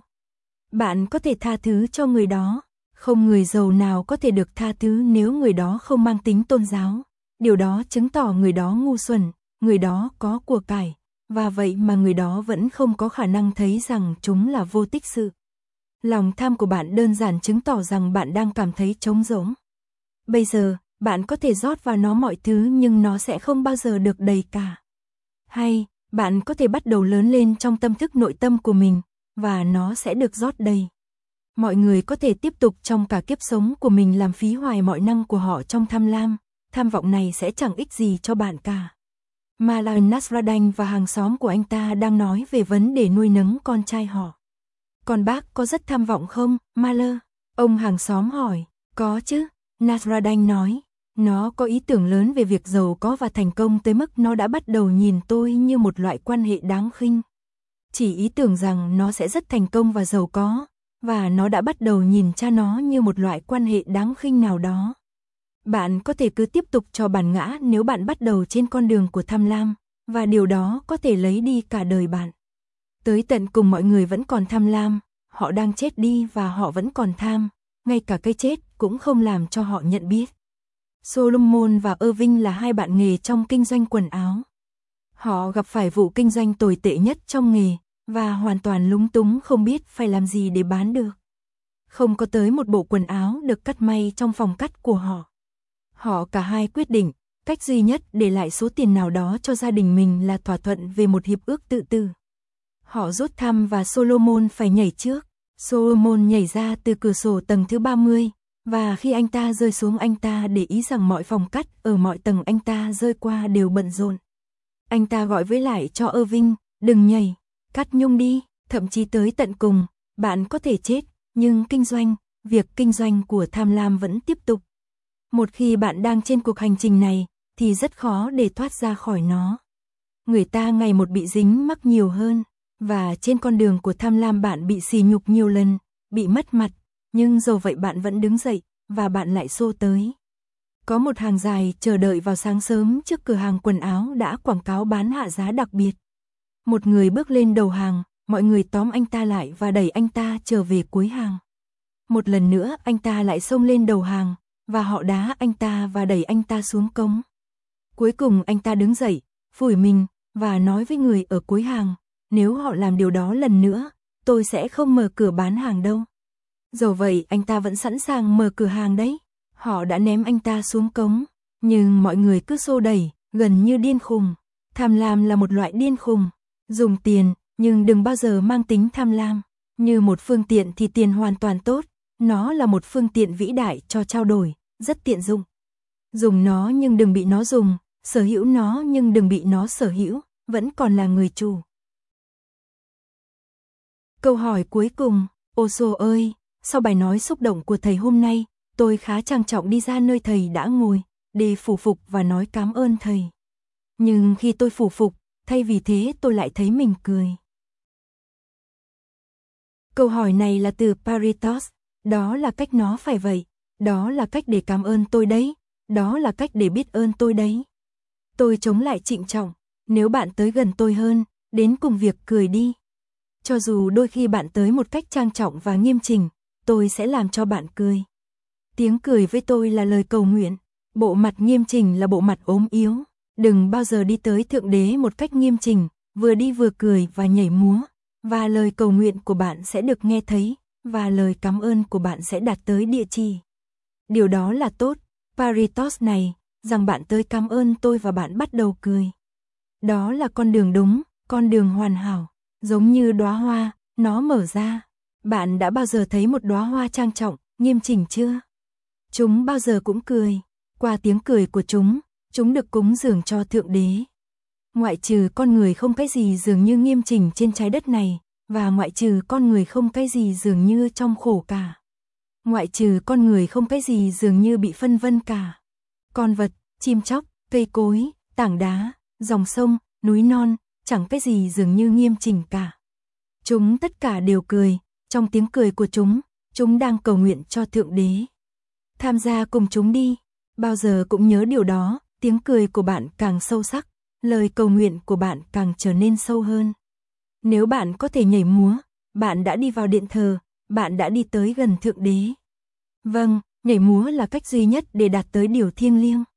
Bạn có thể tha thứ cho người đó, không người giàu nào có thể được tha thứ nếu người đó không mang tính tôn giáo. Điều đó chứng tỏ người đó ngu xuẩn, người đó có của cải, và vậy mà người đó vẫn không có khả năng thấy rằng chúng là vô tích sự. Lòng tham của bạn đơn giản chứng tỏ rằng bạn đang cảm thấy trống rỗng. Bây giờ, bạn có thể rót vào nó mọi thứ nhưng nó sẽ không bao giờ được đầy cả. Hay, bạn có thể bắt đầu lớn lên trong tâm thức nội tâm của mình, và nó sẽ được rót đầy. Mọi người có thể tiếp tục trong cả kiếp sống của mình làm phí hoài mọi năng của họ trong tham lam, tham vọng này sẽ chẳng ích gì cho bạn cả. Malan Nasruddin và hàng xóm của anh ta đang nói về vấn đề nuôi nấng con trai họ. Còn bác có rất tham vọng không, Mahler? Ông hàng xóm hỏi, có chứ, Nasradanh nói, nó có ý tưởng lớn về việc giàu có và thành công tới mức nó đã bắt đầu nhìn tôi như một loại quan hệ đáng khinh. Chỉ ý tưởng rằng nó sẽ rất thành công và giàu có, và nó đã bắt đầu nhìn cha nó như một loại quan hệ đáng khinh nào đó. Bạn có thể cứ tiếp tục cho bản ngã nếu bạn bắt đầu trên con đường của tham lam, và điều đó có thể lấy đi cả đời bạn. Tới tận cùng mọi người vẫn còn tham lam, họ đang chết đi và họ vẫn còn tham, ngay cả cái chết cũng không làm cho họ nhận biết. Solomon và Irving là hai bạn nghề trong kinh doanh quần áo. Họ gặp phải vụ kinh doanh tồi tệ nhất trong nghề, và hoàn toàn lúng túng không biết phải làm gì để bán được. Không có tới một bộ quần áo được cắt may trong phòng cắt của họ. Họ cả hai quyết định, cách duy nhất để lại số tiền nào đó cho gia đình mình là thỏa thuận về một hiệp ước tự tử. Họ rút thăm và Solomon phải nhảy trước. Solomon nhảy ra từ cửa sổ tầng thứ ba mươi, và khi anh ta rơi xuống anh ta để ý rằng mọi phòng cắt ở mọi tầng anh ta rơi qua đều bận rộn. Anh ta gọi với lại cho Irving, đừng nhảy, cắt nhung đi, thậm chí tới tận cùng, bạn có thể chết, nhưng kinh doanh, việc kinh doanh của tham lam vẫn tiếp tục. Một khi bạn đang trên cuộc hành trình này, thì rất khó để thoát ra khỏi nó. Người ta ngày một bị dính mắc nhiều hơn, và trên con đường của tham lam bạn bị sỉ nhục nhiều lần, bị mất mặt, nhưng dầu vậy bạn vẫn đứng dậy, và bạn lại xô tới. Có một hàng dài chờ đợi vào sáng sớm trước cửa hàng quần áo đã quảng cáo bán hạ giá đặc biệt. Một người bước lên đầu hàng, mọi người tóm anh ta lại và đẩy anh ta trở về cuối hàng. Một lần nữa anh ta lại xông lên đầu hàng, và họ đá anh ta và đẩy anh ta xuống cống. Cuối cùng anh ta đứng dậy, phủi mình, và nói với người ở cuối hàng, nếu họ làm điều đó lần nữa, tôi sẽ không mở cửa bán hàng đâu. Dẫu vậy anh ta vẫn sẵn sàng mở cửa hàng đấy. Họ đã ném anh ta xuống cống, nhưng mọi người cứ xô đẩy, gần như điên khùng. Tham lam là một loại điên khùng. Dùng tiền, nhưng đừng bao giờ mang tính tham lam. Như một phương tiện thì tiền hoàn toàn tốt, nó là một phương tiện vĩ đại cho trao đổi, rất tiện dụng. Dùng nó nhưng đừng bị nó dùng, sở hữu nó nhưng đừng bị nó sở hữu, vẫn còn là người chủ. Câu hỏi cuối cùng, Osho ơi, sau bài nói xúc động của thầy hôm nay, tôi khá trang trọng đi ra nơi thầy đã ngồi, để phủ phục và nói cảm ơn thầy. Nhưng khi tôi phủ phục, thay vì thế tôi lại thấy mình cười. Câu hỏi này là từ Paritos, đó là cách nó phải vậy, đó là cách để cảm ơn tôi đấy, đó là cách để biết ơn tôi đấy. Tôi chống lại trịnh trọng, nếu bạn tới gần tôi hơn, đến cùng việc cười đi. Cho dù đôi khi bạn tới một cách trang trọng và nghiêm chỉnh, tôi sẽ làm cho bạn cười. Tiếng cười với tôi là lời cầu nguyện, bộ mặt nghiêm chỉnh là bộ mặt ốm yếu. Đừng bao giờ đi tới Thượng Đế một cách nghiêm chỉnh, vừa đi vừa cười và nhảy múa, và lời cầu nguyện của bạn sẽ được nghe thấy, và lời cảm ơn của bạn sẽ đạt tới địa chỉ. Điều đó là tốt, Paritos này, rằng bạn tới cảm ơn tôi và bạn bắt đầu cười. Đó là con đường đúng, con đường hoàn hảo, giống như đóa hoa, nó mở ra. Bạn đã bao giờ thấy một đóa hoa trang trọng, nghiêm chỉnh chưa? Chúng bao giờ cũng cười, qua tiếng cười của chúng, chúng được cúng dường cho Thượng Đế. Ngoại trừ con người không cái gì dường như nghiêm chỉnh trên trái đất này, và ngoại trừ con người không cái gì dường như trong khổ cả. Ngoại trừ con người không cái gì dường như bị phân vân cả. Con vật, chim chóc, cây cối, tảng đá, dòng sông, núi non, chẳng cái gì dường như nghiêm chỉnh cả. Chúng tất cả đều cười, trong tiếng cười của chúng, chúng đang cầu nguyện cho Thượng Đế. Tham gia cùng chúng đi, bao giờ cũng nhớ điều đó, tiếng cười của bạn càng sâu sắc, lời cầu nguyện của bạn càng trở nên sâu hơn. Nếu bạn có thể nhảy múa, bạn đã đi vào điện thờ, bạn đã đi tới gần Thượng Đế. Vâng, nhảy múa là cách duy nhất để đạt tới điều thiêng liêng.